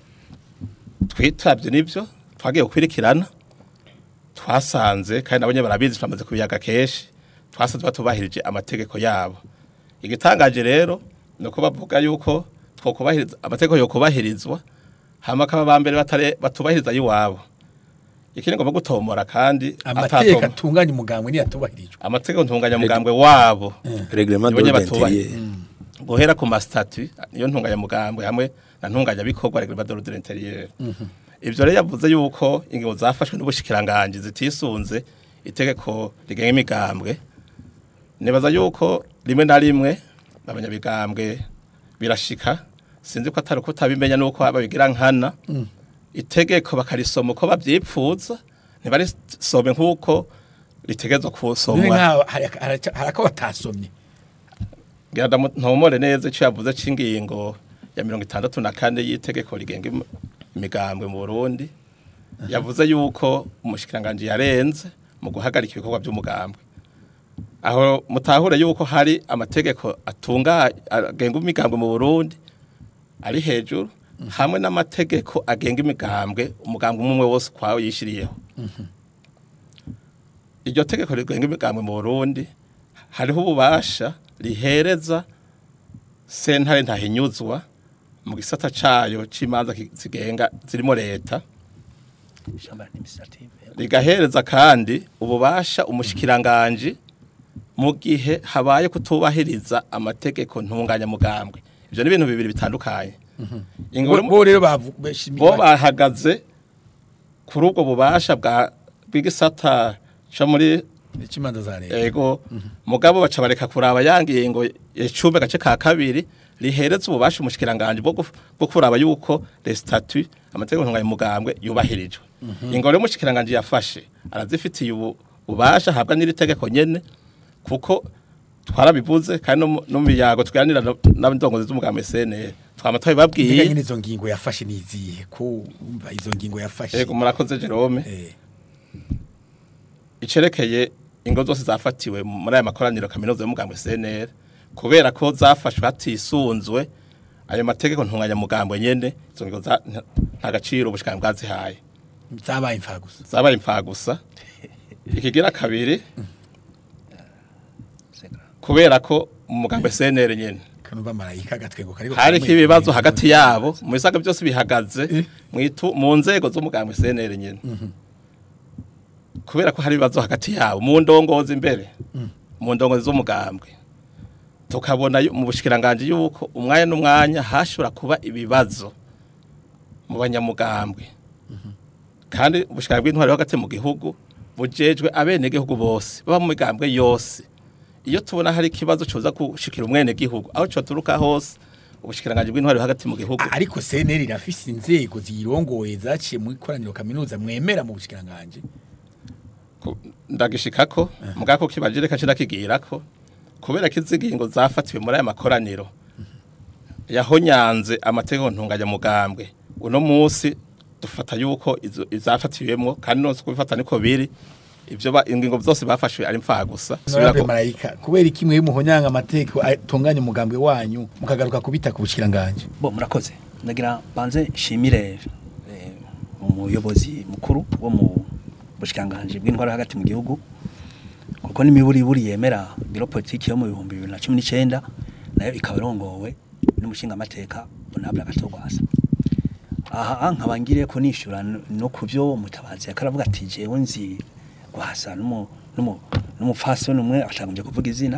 E: twitavye nivyo twagiye gukwirikirana twasanze kandi nabonye barabizi twamaze kubiyaga keshi twasanze batubahirije amategeko yabo. Igitangaje rero nuko bavuga yuko twokubahiriza amategeko yo kubahirizwa hama kaba bambere batare batubahiriza yiwabo. Ikindi ngo gutomora kandi
B: amategeko atunganya umugambwe ni yatubahirijwe.
E: Amategeko ntunganya umugambwe wabo
G: reglement d'ordre
E: guhera ku mastatut niyo ntunganya mugambwe hamwe na ntunganya bikorwa reglement d'ordre intérieur. Ivyo rero yavuze yuko ingingo zafashwe n'ubushikiranganje zitisunze itegeko rigenga imigambwe. Nibaza yuko rimwe na rimwe abanyabigambwe birashika sinzi ko atari ko tabimenya nuko ababigira nkana itegeko bakarisoma uko bavyipfuza ntibarisome nkuko ritegezwa kusomwa
B: harako batasomye.
E: Genda ntomore neza cyo yavuze cingingo ya mirongo itandatu na kane y'itegeko rigenga imigambwe mu Burundi yavuze yuko umushikiranganje yarenze mu guhagarika ibikorwa by'umugambwe. Aho mutahure yuko hari amategeko atunga agenga imigambwe mu Burundi ari hejuru hamwe n'amategeko agenga imigambwe umugambwe umwe wose kwawo yishiriyeho. Iryo tegeko rigenga imigambwe mu Burundi hariho ububasha rihereza sentare ntahinyuzwa mu gisata cayo c'imanza zigenga zirimo leta
F: chambre administrative
E: rigahereza kandi ububasha umushikiranganje mu gihe habaye kutubahiriza amategeko ntunganya mugambwe ivyo ni ibintu bibiri bitandukanye
B: bo rero
E: bo bahagaze kuri ubwo bubasha bwa bw'igisata cyo muri
B: ikimanza za leta
E: yego mugabo baca bareka kuraba yangiye ngo icumbe gace ka kabiri rihereza ububasha umushikiranganje bwo bwo kuraba yuko les statuts amategeko ntunganya mugambwe yubahirijwe ingo rero umushikiranganje yafashe arazifitiye ububasha habwa n'iri tegeko nyene kuko twarabivuze kandi no mu biyago twiganira n'abindongozi z'umugambwe S N L twamataye babwiye
B: nyine izo ngingo yafashe nizihe ko umva izo ngingo yafashe
E: yego murakoze Jerome
B: eh
E: icerekeye ingo zose zafatiwe muri aya makoraniro kaminuza y'umugambwe S N L kubera ko zafashwe hatisunzwe ayo mategeko ntunganya mugambwe nyene izo ngingo nta gaciro ubushikanga bwazihaye
B: zabaye imfagusa
E: zabaye imfagusa ikigira kabiri kubera ko umugambwe S N L nyene
B: kanumva marayika gatwego kariko
E: hari kibibazo hagati yabo mu bisaga byose bihagaze mwitu mu nzego z'umugambwe S N L nyene kubera ko hari bibazo hagati yabo mu ndongozi imbere mu ndongozi z'umugambwe tukabona mu bushikiranganje yuko umwanya n'umwanya hashobora kuba ibibazo mu banyamugambwe kandi ubushikiranganje bw'intwari hagati mu gihugu bujejwe abene gihugu bose baba mu migambwe yose iyo tubona hari kibazo coza gushikira umwene gihugu aho cyo turuka hose ubushikiranganje bw'intwari hagati mu gihugu
B: ariko S N L irafise inzego zirongoye zaciye mu ikoraniro kaminuza mwemera mu bushikiranganje
E: ndagishikako mugako kibajire kaci nakigirako kubera kizigingo zafatiwe muri aya makoraniro yahonyanze amategeko ntunganya mugambwe uno munsi dufata yuko izafatiwemwo kandi no kubifata niko biri ivyo ba ingingo byose bafashwe ari mfa gusa
B: subirako marayika kubera ikimwe y'umuhonyanga amateko atunganya umugambwe wanyu mukagaruka kubita ku bushikiranganje
F: bo murakoze ndagira banze shimire umuyobozi mukuru wo mu bushikiranganje bw'intwaro hagati mu gihugu kuko n'imiburi buri yemera biro politiki yo mu bihumbi bibiri na cumi n'icenda nayo ikaba rongowe n'umushinga amateka Honorable Gatogwasa aha nkabangiriye ko nishura no kuvyo mutabazi yakaravuga ati jewe nzi gwasa numu numu numufasoni umwe atanguje kuvuga izina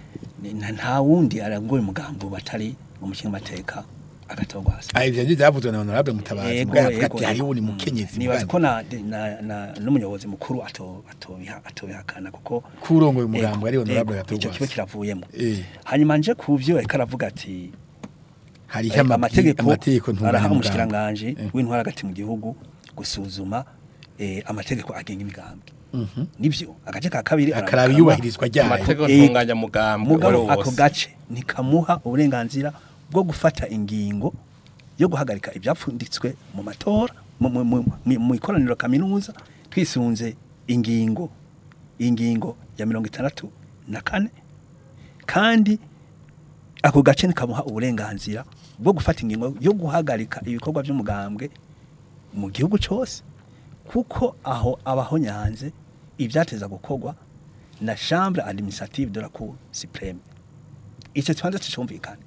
F: nta wundi arangoye umugambo batari umushinga amateka Agatogwasa
B: ah ivyo byavuzwe na Honorable Mutabazi bwavuga ati hari uni mukenyezi
F: nibaza ko na na n'umuyobozi mukuru ato atobiha atobihakana kuko
B: kurongoye umugambo ari Honorable Gatogwasa
F: icyo kibe kiravuyemo hanyuma nje kuvyo yakaravuga ati
B: hari amategeko amategeko
F: ntunganya umushikiranganje w'intwara hagati mu gihugu gusuzuma eh, amategeko agenga imigambwe mhm nivyo agace ka kabiri
B: akaraba yubahirizwa ryayo
E: amategeko ntunganya mugambwe
F: ako gace nikamuha uburenganzira bwo gufata ingingo yo guhagarika ibyapfunditswe mu matora mu ikoraniro kaminuza twisunze ingingo ingingo ya mirongo itandatu na kane kandi ako gace nikamuha uburenganzira bwo gufata ingingo yo guhagarika ibikorwa by'umugambwe mu gihugu cyose kuko aho abahonyanze ibyateza gukorwa na chambre administrative de la cour suprême icyo twanze tucumvikana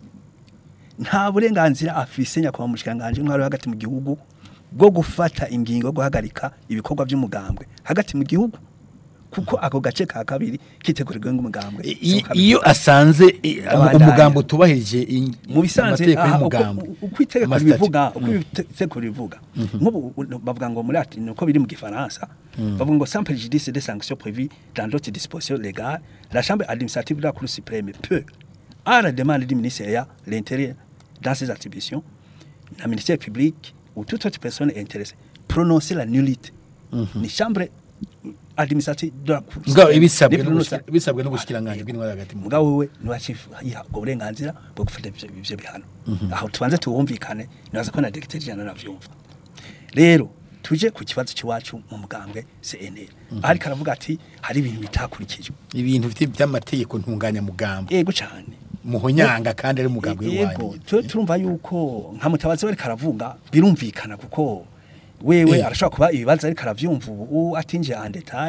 F: nta burenganzira afise nyakwa mushikanganje ntwaro hagati mu gihugu bwo gufata ingingo yo guhagarika ibikorwa by'umugambwe hagati mu gihugu kuko ako gace ka kabiri kitegurirwe ng'umugambwe
B: iyo asanze umugambo tubahirije
F: mu bisanze ukwitegeko bivuga ukwitegeko bivuga nk'ubu bavuga ngo muri ati nuko biri mu gifaransa bavuga ngo sans préjudice des sanctions prévues dans d'autres dispositions légales la chambre administrative de la cour suprême peut à la demande du ministère de l'Intérieur dans ses attributions le ministère public ou toute autre personne intéressée prononcer la nullité ni chambre administrative de la cour
B: ngao ibisabwe ibisabwe n'ubushikiranganje bw'intwara hagati mu
F: ngao wewe niwachifa uburenganzira bwo gufata ivyo bihano aho tubanze tuwumvikane naza ko na directeur general navyumva rero tuje ku kibazo cy'iwacu mu mugambwe C N L ari karavuga ati hari ibintu bitakurikijwe
B: ibintu by'amategeko ntunganya mugambo
F: yego cyane
B: muhonyanga kandi ari mugambwe wanyu
F: yego turumva yuko nka Mutabazi bari karavuga birumvikana kuko wewe arashobora kuba ibibazo ari karavyumva ubu atinje en detail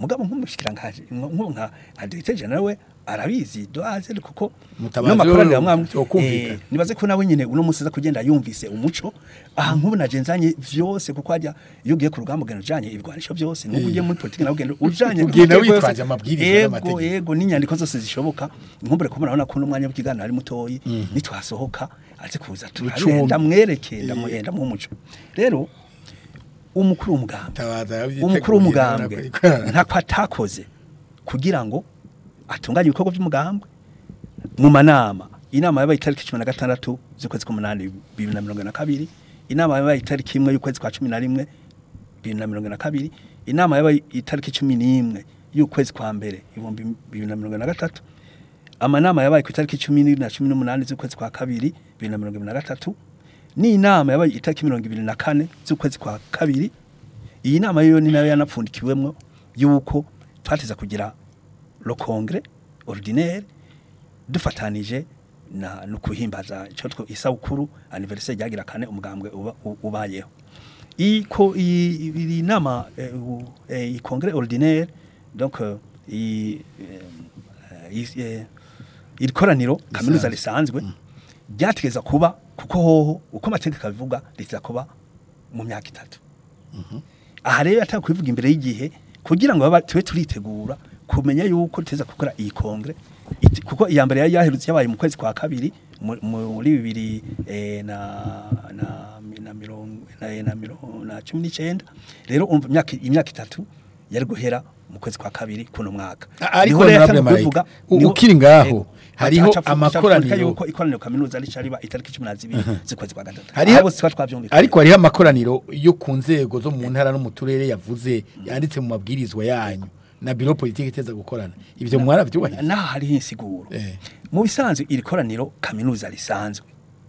F: mugabo nk'umushikiranganje nka nka directeur general we arabizi doaze kuko
B: Mutabazi
F: makorani
B: yo-
F: amwe
B: yo kumvikana.
F: nibaze ko nawe nyine uno munsi za kugenda yumvise umuco aha nk'ubu nagenzanye vyose kuko ajya iyo ugiye ku rugamba ugenda ujanye ibigwanisho byose n'ubwo ugiye muri politiki nawe ugenda ujanye
B: Ugenda
F: amategeko
B: witwaje
F: yose.
B: amabwiriza
F: Yego,
B: n'amategeko.
F: yego n'inyandiko zose zishoboka nkumbure ko murabona ko n'umwanya w'ikiganiro ari mutoyi nitwasohoka aze kuza
B: Ucunga.
F: turagenda mwereke ndamuhenda mu muco rero umukuru w'umugambwe
B: Tabaza yavyiteguye,
F: umukuru w'umugambwe
B: urabona ko-
F: ntako atakoze kugira ngo atunganye ibikorwa by'umugambwe mu manama inama yabaye itariki cumi na gatandatu z'ukwezi k'umunani bibiri na mirongo na kabiri inama yabaye itariki imwe y'ukwezi kwa cumi na rimwe bibiri na mirongo na kabiri inama yabaye itariki cumi n'imwe y'ukwezi kwa mbere ibihumbi bibiri na mirongo na gatatu amanama yabaye ku itariki cumi na cumi n'umunani z'ukwezi kwa kabiri bibiri na mirongo na gatatu ni inama yabaye itariki mirongo ibiri na kane z'ukwezi kwa kabiri iyi nama yo ni nayo yanapfundikiwemwo yuko twateza kugira le congrès ordinaire dufatanije na no kuhimbaza ico two isabukuru anniversaire ryagira kane umugambwe uba- u- ubayeho iko iyi nama eh, u- eh, i congrès ordinaire donc euh, i eh, i- eh, iri koraniro kaminuza risanzwe ryategeza kuba kuko hoho uko amategeko abivuga riteza kuba mu myaka itatu aha rero ataka kubivuga imbere y'igihe kugira ngo baba tube turitegura kumenya yuko tuteza gukora iyi kongre iti- kuko iya mbere yari yaherutse yabaye mu kwezi kwa kabiri mu- muri bibiri eh, na na na mirongo na, na, mirongo- na cumi n'icenda rero umva imyaka imyaka itatu yari guhera mu kwezi kwa kabiri kuno mwaka
B: ariko
F: Niho rero
B: honorable
F: yatanga kubivuga,
B: Marayika, u-
F: niho-
B: ukiri ngaho,
F: Yego.
B: hariho
F: Haca- haca-
B: amakoraniro-
F: haca- yuko ikoraniro kaminuza rica riba itariki cumi na zibiri z'ukwezi kwa gatatu
B: Hariho-
F: Abo siba twavyumvikanye.
B: ariko hariho amakoraniro yo ku nzego zo mu ntara no mu turere yavuze yanditse mu mabwirizwa yanyu na biro politiki iteza gukorana ibyo mwarabyubahiriza
F: naho hariho insiguro
B: Eh.
F: mu bisanzwe iri koraniro kaminuza risanzwe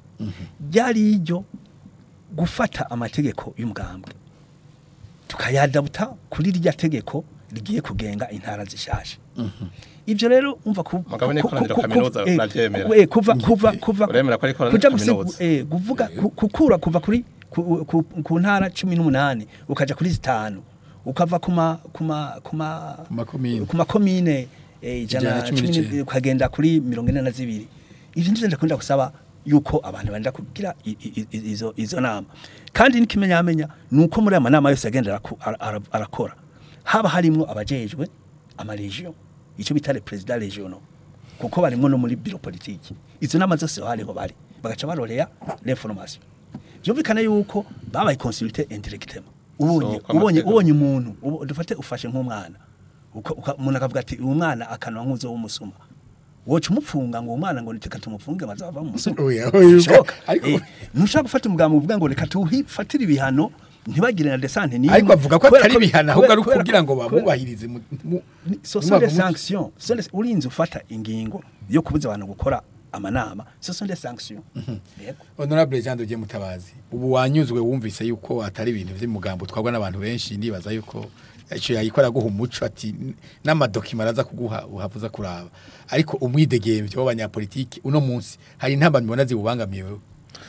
F: ryari iryo gufata amategeko y'umugambwe tukayadabuta kuri rya tegeko rigiye kugenga intara zishasha ibyo rero umva ku
E: Mugabo ni
F: ku-
E: ikoraniro
F: ku- ku-
E: kaminuza
F: eh,
E: uravyemera?
F: ku- eh, kuva kuva kuva
E: Uremera ko ari ikoraniro
F: kuja
E: kaminuza?
F: gusigu- eh, kuvuga ku- kukura kuva kuri ku- ku ku ntara cumi n'umunani ukaja kuri zitanu ukava kuma kuma kuma
B: Ku makomine.
F: ku makomine eh,
B: Ijana
F: ijana
B: na
F: na
B: cumi
F: cumi
B: n'icenda.
F: ni- ukagenda kuri mirongo ine na zibiri ivyo ndivyo ndakunda gusaba yuko abantu banda kugira i- i- i- izo izo nama kandi nikimenyamenya nuko muri aya manama yose yagendera ku- ara- ara- arakora haba harimwo abajejwe amaregion ico bita le président régional kuko barimwo no muri bureau politique izo nama zose hariho bari bagaca baroreya l'information byumvikana yuko babaye consulter indirectement ubonye
E: So,
F: ubonye
E: amategeko.
F: ubonye umuntu ubu- dufate ufashe nk'umwana uka- uka- umuntu akavuga ati uyu mwana akanwa nk'uzo w'umusuma woca umupfunga ngo umwana ngo niteka tumufunge bazava mu musuma
B: Oya, oya,
F: Bishoboka.
B: ariko-
F: Eh, ntushaka gufata umugambi uvuga ngo reka tuhifatire ibihano ntibagire na desante n'imwe
B: ariko avuga ko
F: Kubera
B: atari bihana ahubwo ari
F: kubera-
B: kugira ngo
F: kubera-
B: babubahirize mu- mu-
F: so
B: mu
F: sont des
B: mwaka muke.
F: sanctions so des- urinze ufata ingingo yo kubuza abantu gukora amanama so sont des sanctions Yego.
B: Honorable Jean de Dieu Mutabazi ubu wanyuzwe wumvise yuko atari ibintu by'umugambo twagwa n'abantu benshi ndibaza yuko icyo yayikora guha umuco ati n'amadokima araza kuguha uhavuza kuraba ariko umwidegemvyo w'abanyapolitiki uno munsi hari intambamyi mbona zibubangamiye wewe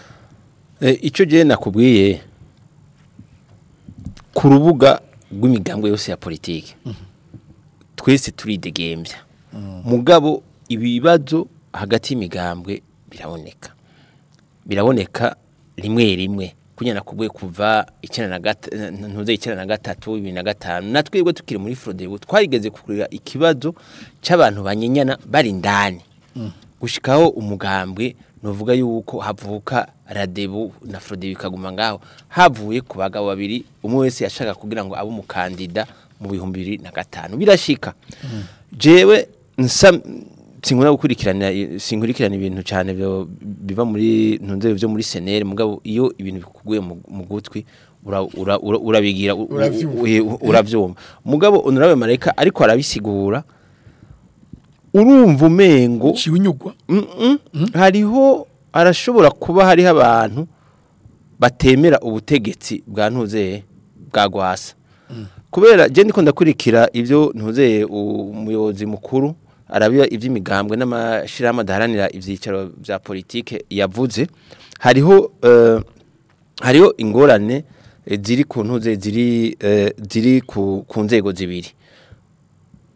G: Eh, ico je nakubwiye ku rubuga rw'imigambwe yose ya politiki twese turidegembya mugabo ibibazo hagati y'imigambwe biraboneka biraboneka rimwe rimwe kunyana kubwe kuva icyenda na gatatu ntuze icyenda na gatatu bibiri na gatanu natwebwe tukiri muri Frodebo twarigeze kukurira ikibazo c'abantu banyenyana bari ndani gushikaho umugambwe novuga yuko havuka Radebu na Frodebo ikaguma ngaho havuye ku bagabo babiri umwe wese yashaka kugira ngo abe umukandida mu bihumbi bibiri na gatanu birashika jewe nsa sinkunda gukurikirana sinkurikirana ibintu cyane byo biva muri ntunze byo muri senere mugabo iyo ibintu bikuguye mu gutwi urabigira ura, ura, ura uravyumva mugabo Honorable Marayika ariko arabisigura urumva umengo
B: ciunyugwa
G: mm -mm, mm. hariho arashobora kuba hariho abantu batemera ubutegetsi bwa ntuze bwa gwasa mm. kubera je ndiko ndakurikira ivyo ntuze umuyobozi mukuru arabia ivy'imigambwe n'amashirama daharanira ivyicaro vya politike yavuze hariho uh, hariho ingorane ziri ku ntuze ziri uh, ziri ku, ku nzego zibiri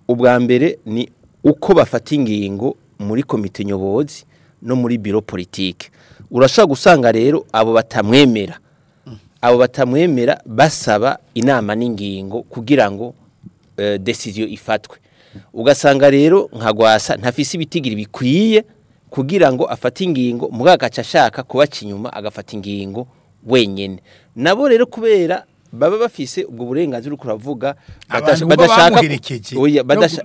G: ubwa mbere ni uko bafata ingingo muri komite nyobozi no muri biro politike urashobora gusanga rero abo batamwemera abo batamwemera basaba inama n'ingingo kugira ngo uh, decision ifatwe ugasanga rero nka Gwasa ntafise ibitigiri bikwiye kugira ngo afate ingingo mugagaca ashaka kubaca inyuma agafata ingingo wenyene nabo rero kubera baba bafise ubwo burenganzira uko ravuga
B: badashaka
G: oya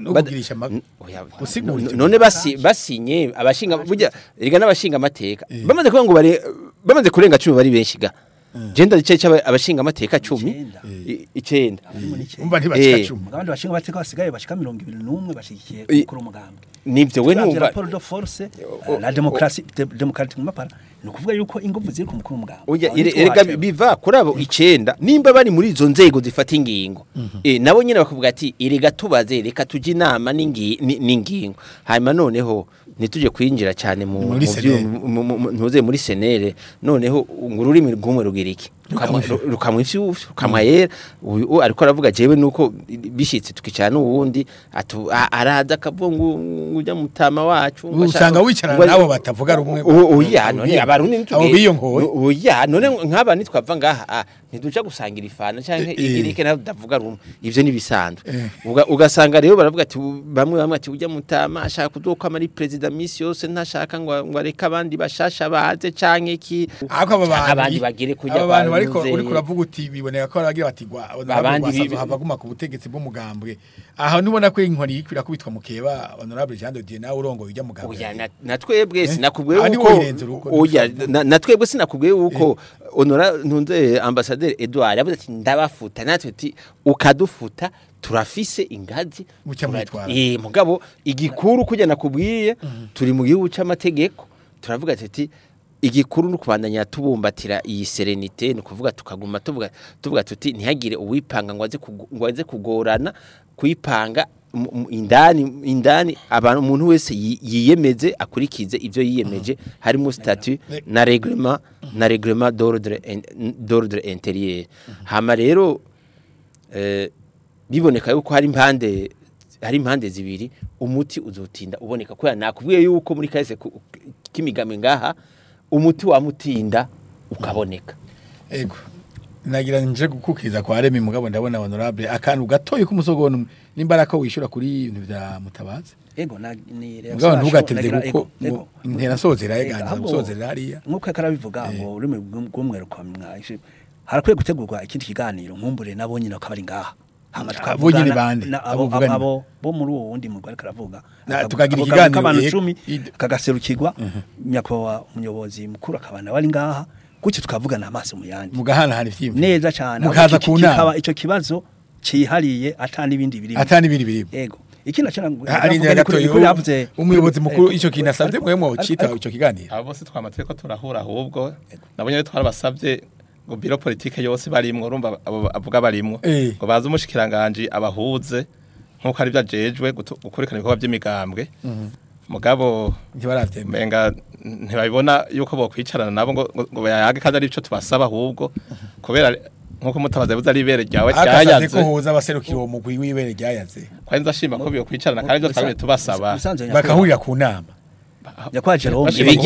G: none basi basinye abashinga burya riga n'abashinga amateka bamaze kuvuga ngo bare bamaze kurenga cumi bari benshi ga Jenda ice cyaba abashinga amateka cumi icenda
B: umva ntibashika cumi
F: abandi bashinga amateka basigaye bashika mirongo ibiri n'umwe bashikiye kuri umugambwe
G: nivyo we numva
F: rapport de force la démocratie démocratique mapara nukuvuga yuko ingufu ziri ku mukuru umugambwe
G: oya erega biva kuri abo icenda nimba bari muri izo nzego zifata ingingo eh nabo nyene bakavuga ati erega tubaze reka tuje inama n'ingingo hanyuma noneho nituje kwinjira cyane mu ntuze muri senere noneho ngururimi rw'umwe rugiriki rukamwifyu rukamwayera ariko aravuga jewe nuko bishitse tukicana uwundi araza akavungu ujya mutama wacu
B: usanga wicarana nabo batavuga rumwe
G: oya none abarundi nituge oya none nk'aba nitwava ngaha ntiduca gusangira ifana canke igirike nabo davuga rumwe ivyo nibisanzwe ugasanga rero baravuga ati bamwe bamwe ati ujya mutama ashaka kuzokama ari president misi yose ntashaka ngo ngo areka abandi bashasha baze canke ki
B: ako
G: abandi bagire kujya
B: abantu bariko uri kuravuga uti biboneka ko aragira batigwa abandi havaguma ku butegetsi bw'umugambwe aho nubona ko inkoni yikwira kubitwa mukeba honorable Jean de Dieu nawe urongo ujya mugambwe
G: oya natwebwe sinakubwiye uko oya natwebwe sinakubwiye uko honora ntunze ambassadeur Edouard yavuze ati ndabafuta natwe ati ukadufuta turafise ingazi eh mugabo igikuru kujya nakubwiye turi mu gihugu c'amategeko turavuga ati igikuru n'ukubandanya tubumbatira iyi serenite no kuvuga tukaguma tuvuga tuvuga tuti ntihagire uwipanga ngo aze ngo aze kugorana kuyipanga indani indani abantu umuntu wese yiyemeze akurikize ivyo yiyemeje harimo statut na règlement na règlement d'ordre d'ordre intérieur hama rero eh biboneka yuko hari impande hari impande zibiri umuti uzotinda uboneka ko nakubwiye yuko muri kahise kimigame ngaha umuti wa mutinda ukaboneka
B: ego nagira nje gukukiza kwa Remi mugabo ndabona honorable akantu gatoyi kumusogono nimbaraka wishura kuri ibintu bya mutabazi
F: ego na ni
B: rero mugabo ntugatevye kuko intera sozera yeganza musozera hariya
F: nkuko karabivuga ngo urime bw'umwero kwa mwaje harakwiye gutegurwa ikindi kiganiro nkumbure nabo nyine akabari ngaha hama
B: tukavugana
F: abo bo muri uwo wundi mugari karavuga
B: tukagira ikiganiro
F: abantu cumi kagaserukirwa nyakwa umuyobozi mukuru akabana bari ngaha gutyo tukavugana amaso mu yandi
B: mugahana hari vyimwe
F: neza cyane
B: mukaza kunama
F: ico kibazo cihariye atani ibindi biri
B: atani ibindi biri
F: yego iki nacyo
B: ari yavuze umuyobozi mukuru ico kinasabye mwe mu cita ico kiganiro
E: abo bose twamaze ko turahura ahubwo nabonye twarabasabye ngo biro politike yose barimwo urumva avuga barimwo ngo baza umushikiranganje abahuze nkuko ari byajejwe gukurikana ibikorwa by'imigambwe mugabo ntibaravyemenga ntibabibona yuko bo kwicarana nabo ngo ngo bayage kaza ari byo tubasaba ahubwo kubera nkuko mutabaze buza ari bere ryawe ryayaze
B: akaze ko huza abaserukira uwo mugwi w'ibere ryayaze
E: kwanza ashima ko biyo kwicarana kandi byo twabye tubasaba
B: bakahurira ku nama
F: yakwaje ro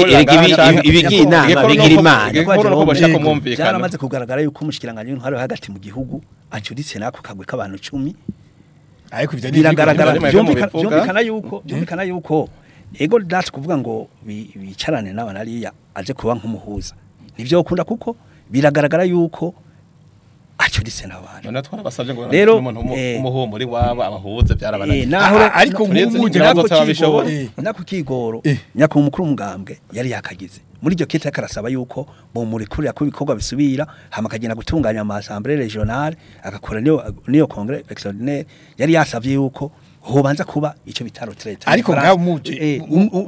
G: ibigi inama bigira imana
F: byaramaze kugaragara yuko umushikiranganje ntwaro hagati mu gihugu acuritse nako kagwe k'abantu cumi
B: ariko ivyo
F: biragaragara byumvikana yuko byumvikana yuko ego dati kuvuga ngo bicarane n'abana ariya aje kuba nk'umuhuza nivyo ukunda kuko biragaragara yuko acuritse n'abantu
E: none twarabasabye ngo rero umuhumo muri wabo abahuze byarabananiye
B: ariko nk'umuje
F: nako kigoro nyako umukuru umugambwe yari yakagize muri iryo kete akarasaba yuko mu muri kuri yakubye ibikorwa bisubira hama kagenda gutunganya ama assemblée régionale agakora niyo niyo congrès extraordinaire yari yasavye yuko hobanza kuba ico bitaro treta
B: ariko ngabo muje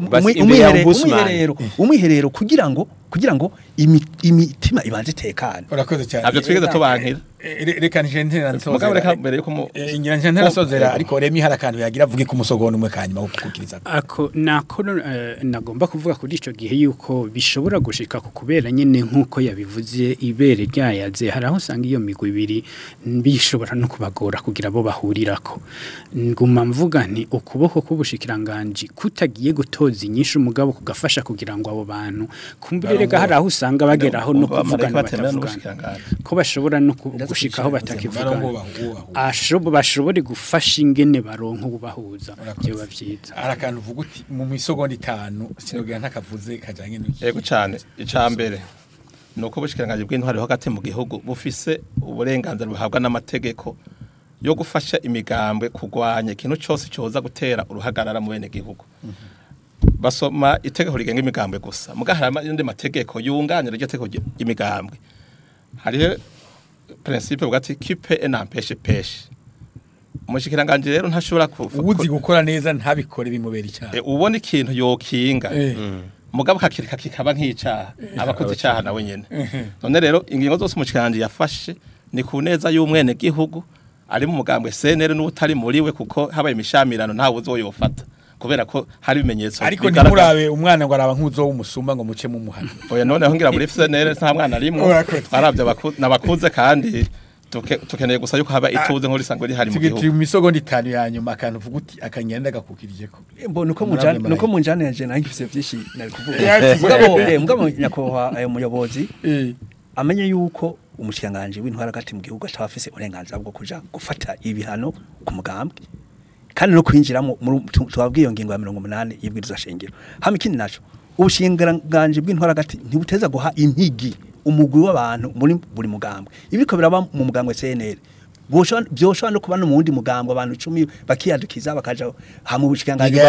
F: umwiherero umwiherero kugira ngo kugira ngo imitima ibanze tekana
B: urakoze cyane
E: nabyo twigeze tubankira
B: Eh, reka nije ntera
E: mugabo reka
B: nsozera
E: mbere yuko mu
B: ingira nje ntera nsozera ariko remi hari akantu yagira avuge ku musogono umwe kanyuma kukiriza
H: ako nako eh, nagomba kuvuga kuri ico gihe yuko bishobora gushika ku kubera nyene nkuko yabivuze ibere ryayaze hari aho usanga iyo migwi ibiri bishobora no kubagora kugira bo bahurirako nguma mvuga nti ukuboko k'ubushikiranganje kutagiye gutoza inyishu umugabo kugafasha kugira ngo abo bantu kumbirega hari aho usanga bageraho no kuvugana batavugana ko bashobora no gushikaho batakivugana ashobo bashobore gufasha ingene baronka ubahuza byo bavyiza
B: arakantu uvuga uti mu misogonda itanu sinogira ntakavuze kajanye n'iki
E: yego cyane icambere nuko bushikiranganje bw'intwari hagati mu gihugu bufise uburenganzira buhabwa n'amategeko yo gufasha imigambwe kugwanya ikintu cyose cyoza gutera uruhagarara mu bene gihugu basoma itegeko rigenga imigambwe gusa mugahara yandi mategeko yunganira iryo tegeko imigambwe hariho principe bugati kipe enampeshe peshe umushikiranganje rero ntashobora
B: ubuzi gukora neza ntabikore bimubera icyaha
E: e, ubona ikintu yokinga e. mm. mugabo kakirika kikaba nk'icaha abakoze icaha nawe nyene none rero ingingo zose umushikiranganje yafashe ni kuneza y'umwene gihugu ari mu mugambwe C N L n'utari muriwe kuko habaye imishamirano ntawe uzoyofata kubera ko hari bimenyetso
B: ariko ntimurabe umwana ngo araba nkuzo w'umusumba ngo muce mu muhana
E: oya none aho ngira muri C N L nta mwana arimwe baravye nabakuze kandi tukeneye gusa yuko haba ituze nk'uri sangwe rihari mu gihugu
B: tugiti misogonda itanu yanyuma akantu uvuga uti akanyenda gakukirijeko
F: mbona uko mujana nuko munjana yaje nangifise byinshi nari kuvuga mugabo eh mugabo nyakoha ayo muyobozi amenye yuko umushikanganje w'intwara gati mu gihugu atafise uburenganzira bwo kuja gufata ibihano ku mugambwe kandi no kwinjiramo twabwiye iyo ngingo ya mirongo umunani y'ibwirizwa shingiro hama ikindi naco ubushinganganje bw'intwara gati ntibuteza guha impigi umugwi w'abantu muri buri mugambwe ibiko biraba mu mugambwe C N L byoshobora no kuba no mu wundi mugambwe abantu icumi bakiyadukiza bakaja hamwe ubushikanganje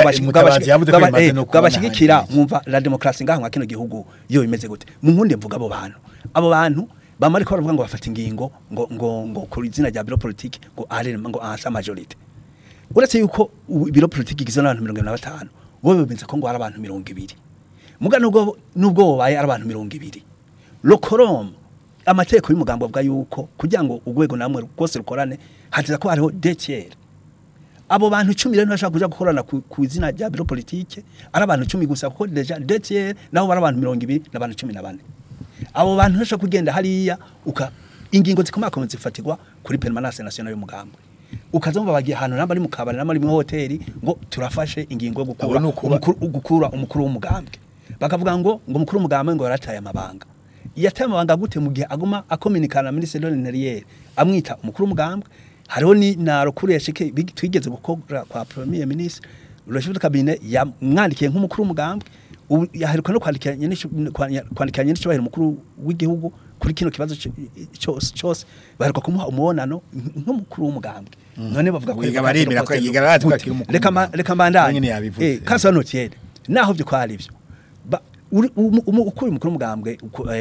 F: bw'abashigikira mwumva la demokrasi ngaho nka kino gihugu yo imeze gute mu nkunde mvuga abo bantu abo bantu bamari ko baravuga ngo bafata ingingo ngo ngo ngo ku izina rya bureau politique ngo ari ngo asa majorité uretse yuko bureau politique igizwe n'abantu mirongo ine na batanu bo bemeza ko ngo ari abantu mirongo ibiri muga nubwo nubwo baye ari abantu mirongo ibiri lokorom amateko y'umugambo bwa yuko kugira ngo ugwego namwe rwose rukorane hatiza ko hariho detiere abo bantu cumi rero bashaka kuja gukorana ku izina rya bureau politique ari abantu cumi gusa kuko deja detiere naho bari abantu mirongo ibiri n'abantu cumi na bane abo bantu bashaka kugenda hariya uka ingingo zikomako zifatirwa kuri permanence nationale y'umugambo ukazomba bagiye ahantu namba ari mu kabari namba ari mu hoteli ngo turafashe ingingo yo gukura gukura umukuru w'umugambwe bakavuga ngo ngo umukuru w'umugambwe ngo yarataye amabanga yataye amabanga gute mu gihe aguma akominikana na ministre de l'intérieur amwita umukuru w'umugambwe hariho ni na rukuru yashike twigeze gukora kwa premier ministre urashobora kabine yamwandikiye nk'umukuru w'umugambwe yaheruka no kwandikanye kwandikanye n'icyo mukuru w'igihugu kuri kino kibazo cyose cyose baheruka kumuha umubonano nk'umukuru w'umugambwe none bavuga ko
B: yigabaremera ko yigabazi ko akiri umukuru
F: reka reka mbandanye eh kansa notiere naho byo kwari byo ukuri umukuru w'umugambwe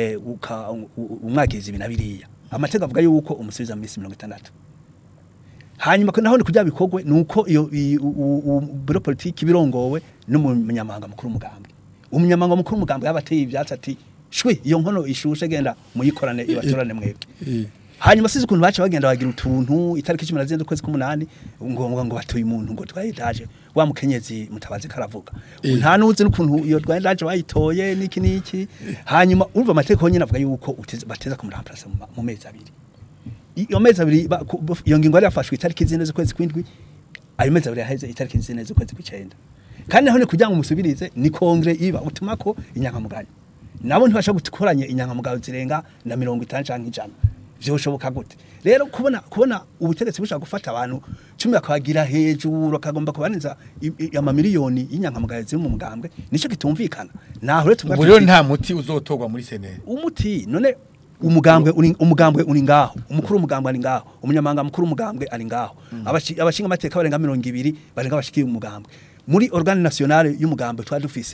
F: umwagize ibinabiriya amateka avuga yuko umusubiza mu minsi mirongo itandatu hanyuma ko naho ni kujya bikogwe nuko iyo bureau politique birongowe n'umunyamanga mukuru w'umugambwe umunyamanga mukuru w'umugambwe yabateye ibyatsi ati shwe iyo nkono ishushe genda muyikorane ibatorane mwebwe hanyuma size ukuntu baca bagenda bagira utuntu itariki cumi na zirindwi kwezi k'umunani ngo ngo batuye umuntu ngo twayitaje wa mukenyezi mutabazi karavuga nta nuzi n'ukuntu iyo twayitaje bayitoye niki niki hanyuma urumva amateko nyine avuga yuko bateza kumuramparaza mu mezi abiri iyo mezi abiri iyo ngingo yari yafashwe itariki zine z'ukwezi kw'indwi ayo mezi abiri yaheze itariki zine z'ukwezi kw'icenda kandi naho ne kugira ngo musubirize ni kongre iba utumako inyankamuganya nabo ntibasha gukoranya inyankamuganya zirenga na mirongo itanu canke ijana vyoshoboka gute rero kubona kubona ubutegetsi bushaka gufata abantu cumi akagira hejuru akagomba kubaneza ama miliyoni y'inyankamuganya ziri mu mugambwe nico gitumvikana naho rero
B: ubwo nta muti uzotorwa muri senere
F: umuti none umugambwe uri umugambwe uri ngaho umukuru umugambwe ari ngaho umunyamanga mukuru umugambwe ari ngaho abashinga amateka barenga mirongo ibiri barenga bashikiye umugambwe muri organe nationale y'umugambwe twari dufise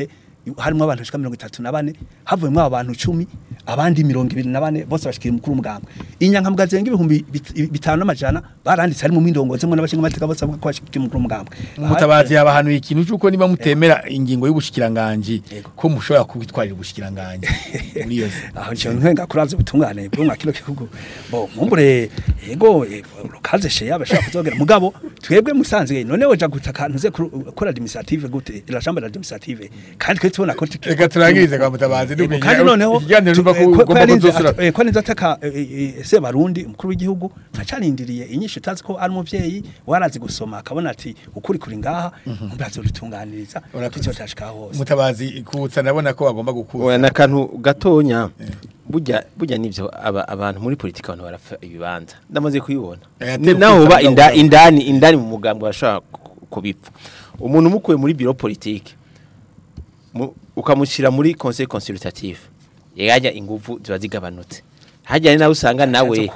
F: harimo abantu bashika mirongo itatu na bane havuyemo abantu cumi abandi mirongo ibiri na bane bose bashikira umukuru w'umugambwe inyankamuga zenga ibihumbi bitanu n'amajana baranditse hari mu mindongoze mwe n'abashinga amateka bose bavuga ko bashikira umukuru w'umugambwe
B: Mutabazi yabahanuye ikintu cyuko niba mutemera ingingo y'ubushikiranganje ko mushobora kubitwarira ubushikiranganje muri yose
F: aho cyo nkenga kuranze butungane bwo mwakino kihugu bo mumbure yego lokaze she yabashaka kuzogera mugabo twebwe musanzwe none woja gutaka ntuze gukora administrative gute la chambre administrative kandi twe tubona ko
B: reka turangirize kwa Mutabazi
F: kandi noneho
B: ikiganiro numva ko ugomba kuzosura
F: ko neza ataka se barundi umukuru w'igihugu ntacanindiriye inyisho utazi ko ari umuvyeyi warazi gusoma akabona ati ukuri kuri ngaha mbazo rutunganiriza icyo cyashika hose
B: Mutabazi kutsa nabona ko bagomba gukura
G: oya nakantu gatonya burya burya nivyo aba abantu muri politika abantu barafa ibibanza ndamaze kuyibona naho ba inda indani indani mu mugambwe bashaka kubipfa umuntu umukuye muri bureau politique ukamushira muri conseil consultatif yajya ingufu ziba zigabanutse hajya nawe usanga nawe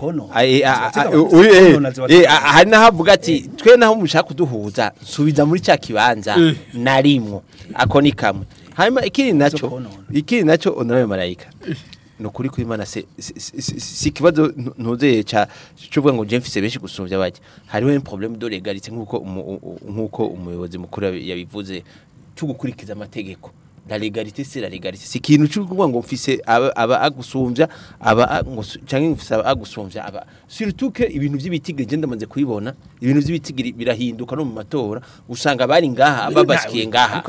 G: hari nahavuga ati twe naho mushaka kuduhuza subiza muri cya kibanza narimwo ako ni kamwe hanyuma ikiri naco ikiri naco honorable Marayika nukuri ko Imana se si kibazo ntuzeye ca cuvuga ngo je mfise benshi gusumvya bajya hariho un problème de légalité nkuko nkuko umuyobozi mukuru yabivuze cyo gukurikiza amategeko la légalité c'est la légalité c'est kintu cyo kuvuga ngo mfise aba agusumvya aba canke mfise aba agusumvya aba surtout que ibintu by'ibitigire je ndamaze kuyibona ibintu by'ibitigire birahinduka no mu matora usanga bari ngaha ababashikiye ngaha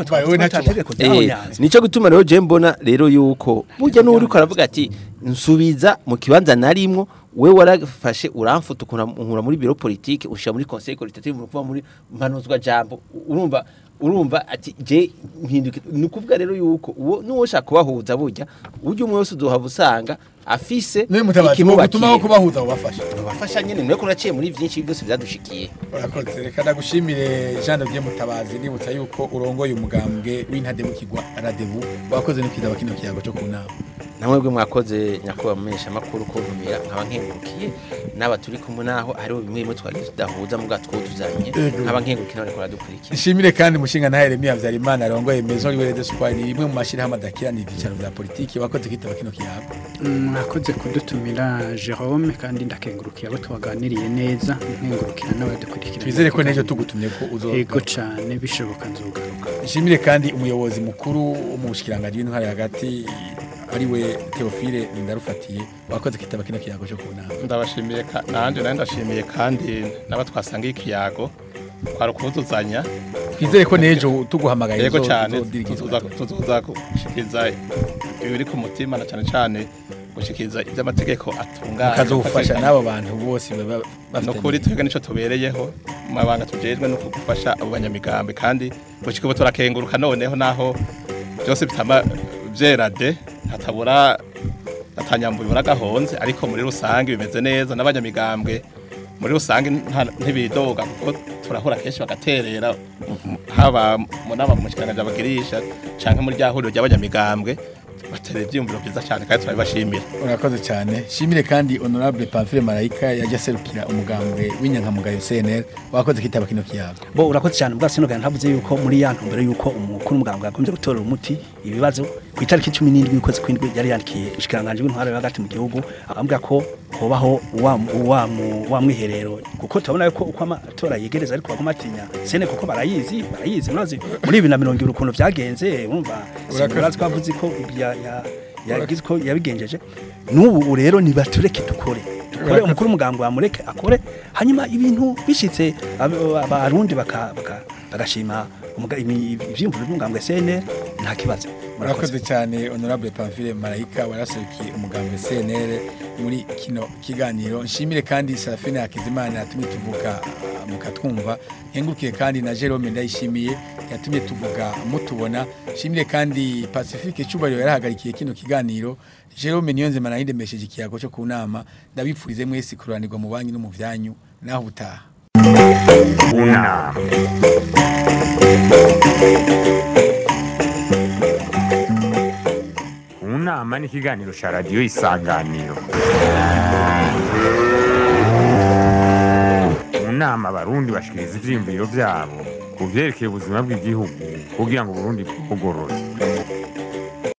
G: nico gutuma rero je mbona rero yuko burya n'uri ko aravuga ati nsubiza mu kibanza narimwo we warafashe uramfuta unkura muri bureau politique ushira muri conseil qualitatif mu kuva muri mpanozwa jambo urumva urumva ati je mpinduke nukuvuga rero yuko uwo nuwo shaka kubahuza burya uje umwe wese uzohava usanga afise
B: ikimubatuma kubahuza ubafasha
G: ubafasha nyene nwe kuraciye muri vyinshi byose byadushikiye
B: urakoze reka ndagushimire Jean de Mutabazi nibutsa yuko urongoye umugambwe w'intademukirwa Radebu wakoze no kwidaba kino kiyago cyo kunama
G: namwe bwe mwakoze nyakuba mumesha makuru ko ntumira nkaba nkengurukiye naba turi kumwe naho hariho bimwe bimwe twagiye tudahuza mu gatwo tuzanye nkaba nkengurukiye none ko radukurikira
B: nshimire kandi mushinga na Yeremia Vyarimana arongoye Maison Libre de Sport ni rimwe mu mashira hamadakira ni bicaro bya politiki wakoze kwitaba kino kiyago
H: mwakoze kudutumira Jerome kandi ndakengurukiye abo twaganiriye neza nkengurukira n'abadukurikira
B: twizere ko nejo tugutumye ko uzo
H: yego cyane bishoboka nzogaruka
B: nshimire kandi umuyobozi mukuru umushikiranganje w'intwari hagati ariwe Theophile ndarufatiye wakoze kitaba kino kiyago cyo kunama
E: ndabashimiye nanje nanje ndashimiye kandi nabatwasangiye ikiyago kwara kuzuzanya
B: twizere ko nejo tuguhamagaye
E: yego cyane tuzuza tuzuza gushikiza ibiri ku mutima na cyane cyane gushikiza iby'amategeko atungana
B: kazofasha nabo bantu bose bafite
E: no kuri twega nico tubereyeho mabanga tujejwe no kugufasha abo banyamigambe kandi gushika turakenguruka noneho naho byose bitama vyerade hatabura atanyambuye uragahonze ariko muri rusange bimeze neza n'abanyamigambwe muri rusange ntibidoga kuko turahura kenshi bagaterera haba mu nama mu kiranganje abagirisha canke muri ryahuriro ry'abanyamigambwe batere ivyumviro byiza cyane kandi turabibashimira
B: urakoze cyane shimire kandi honorable Pamphile Marayika yaje serukira umugambwe w'inyankamugayo C N L wakoze kitaba kino kiyago
F: bo urakoze cyane mbwa sino gana ntavuze yuko muri ya ntumbero yuko umukuru umugambwe yakomeje gutorera umuti ibibazo ku itariki cumi n'indwi y'ukwezi kw'indwi yari yandikiye ushikiranganje w'intwaro hagati mu gihugu akambwira ko hobaho wa wa wa mwiherero kuko tubona yuko uko amatora yegereza ariko bakomatinya sene kuko barayizi barayizi murazi muri bibiri na mirongo ibiri ukuntu byagenze urumva urazi ko bavuze ko ya yagize ko yabigenjeje n'ubu rero nibatureke dukore dukore umukuru umugambwe wamureke akore hanyuma ibintu bishitse abarundi bagashima ivyimvuro by'umugambwe C N L nta kibazo
B: murakoze cyane honorable Pamphile Marayika waraserukiye umugambwe C N L muri kino kiganiro nshimire kandi Serafine Hakizimana yatumye tuvuga mukatwumva hengukiye kandi na Jerome ndayishimiye yatumye tuvuga mutubona nshimire kandi Pacifique Cyubahiro yarahagarikiye kino kiganiro Jerome Niyonzima nahinde mesheje ikiyago cyo kunama ndabipfurize mwese kuranirwa mu banki no mu vyanyu naho utaha
A: Una Unama ni ikiganiro cya radiyo Isanganiro. Mu nama abarundi bashikiriza ivyiyumviro vyabo ku vyerekeye ubuzima bw'igihugu kugira ngo Burundi bugorore.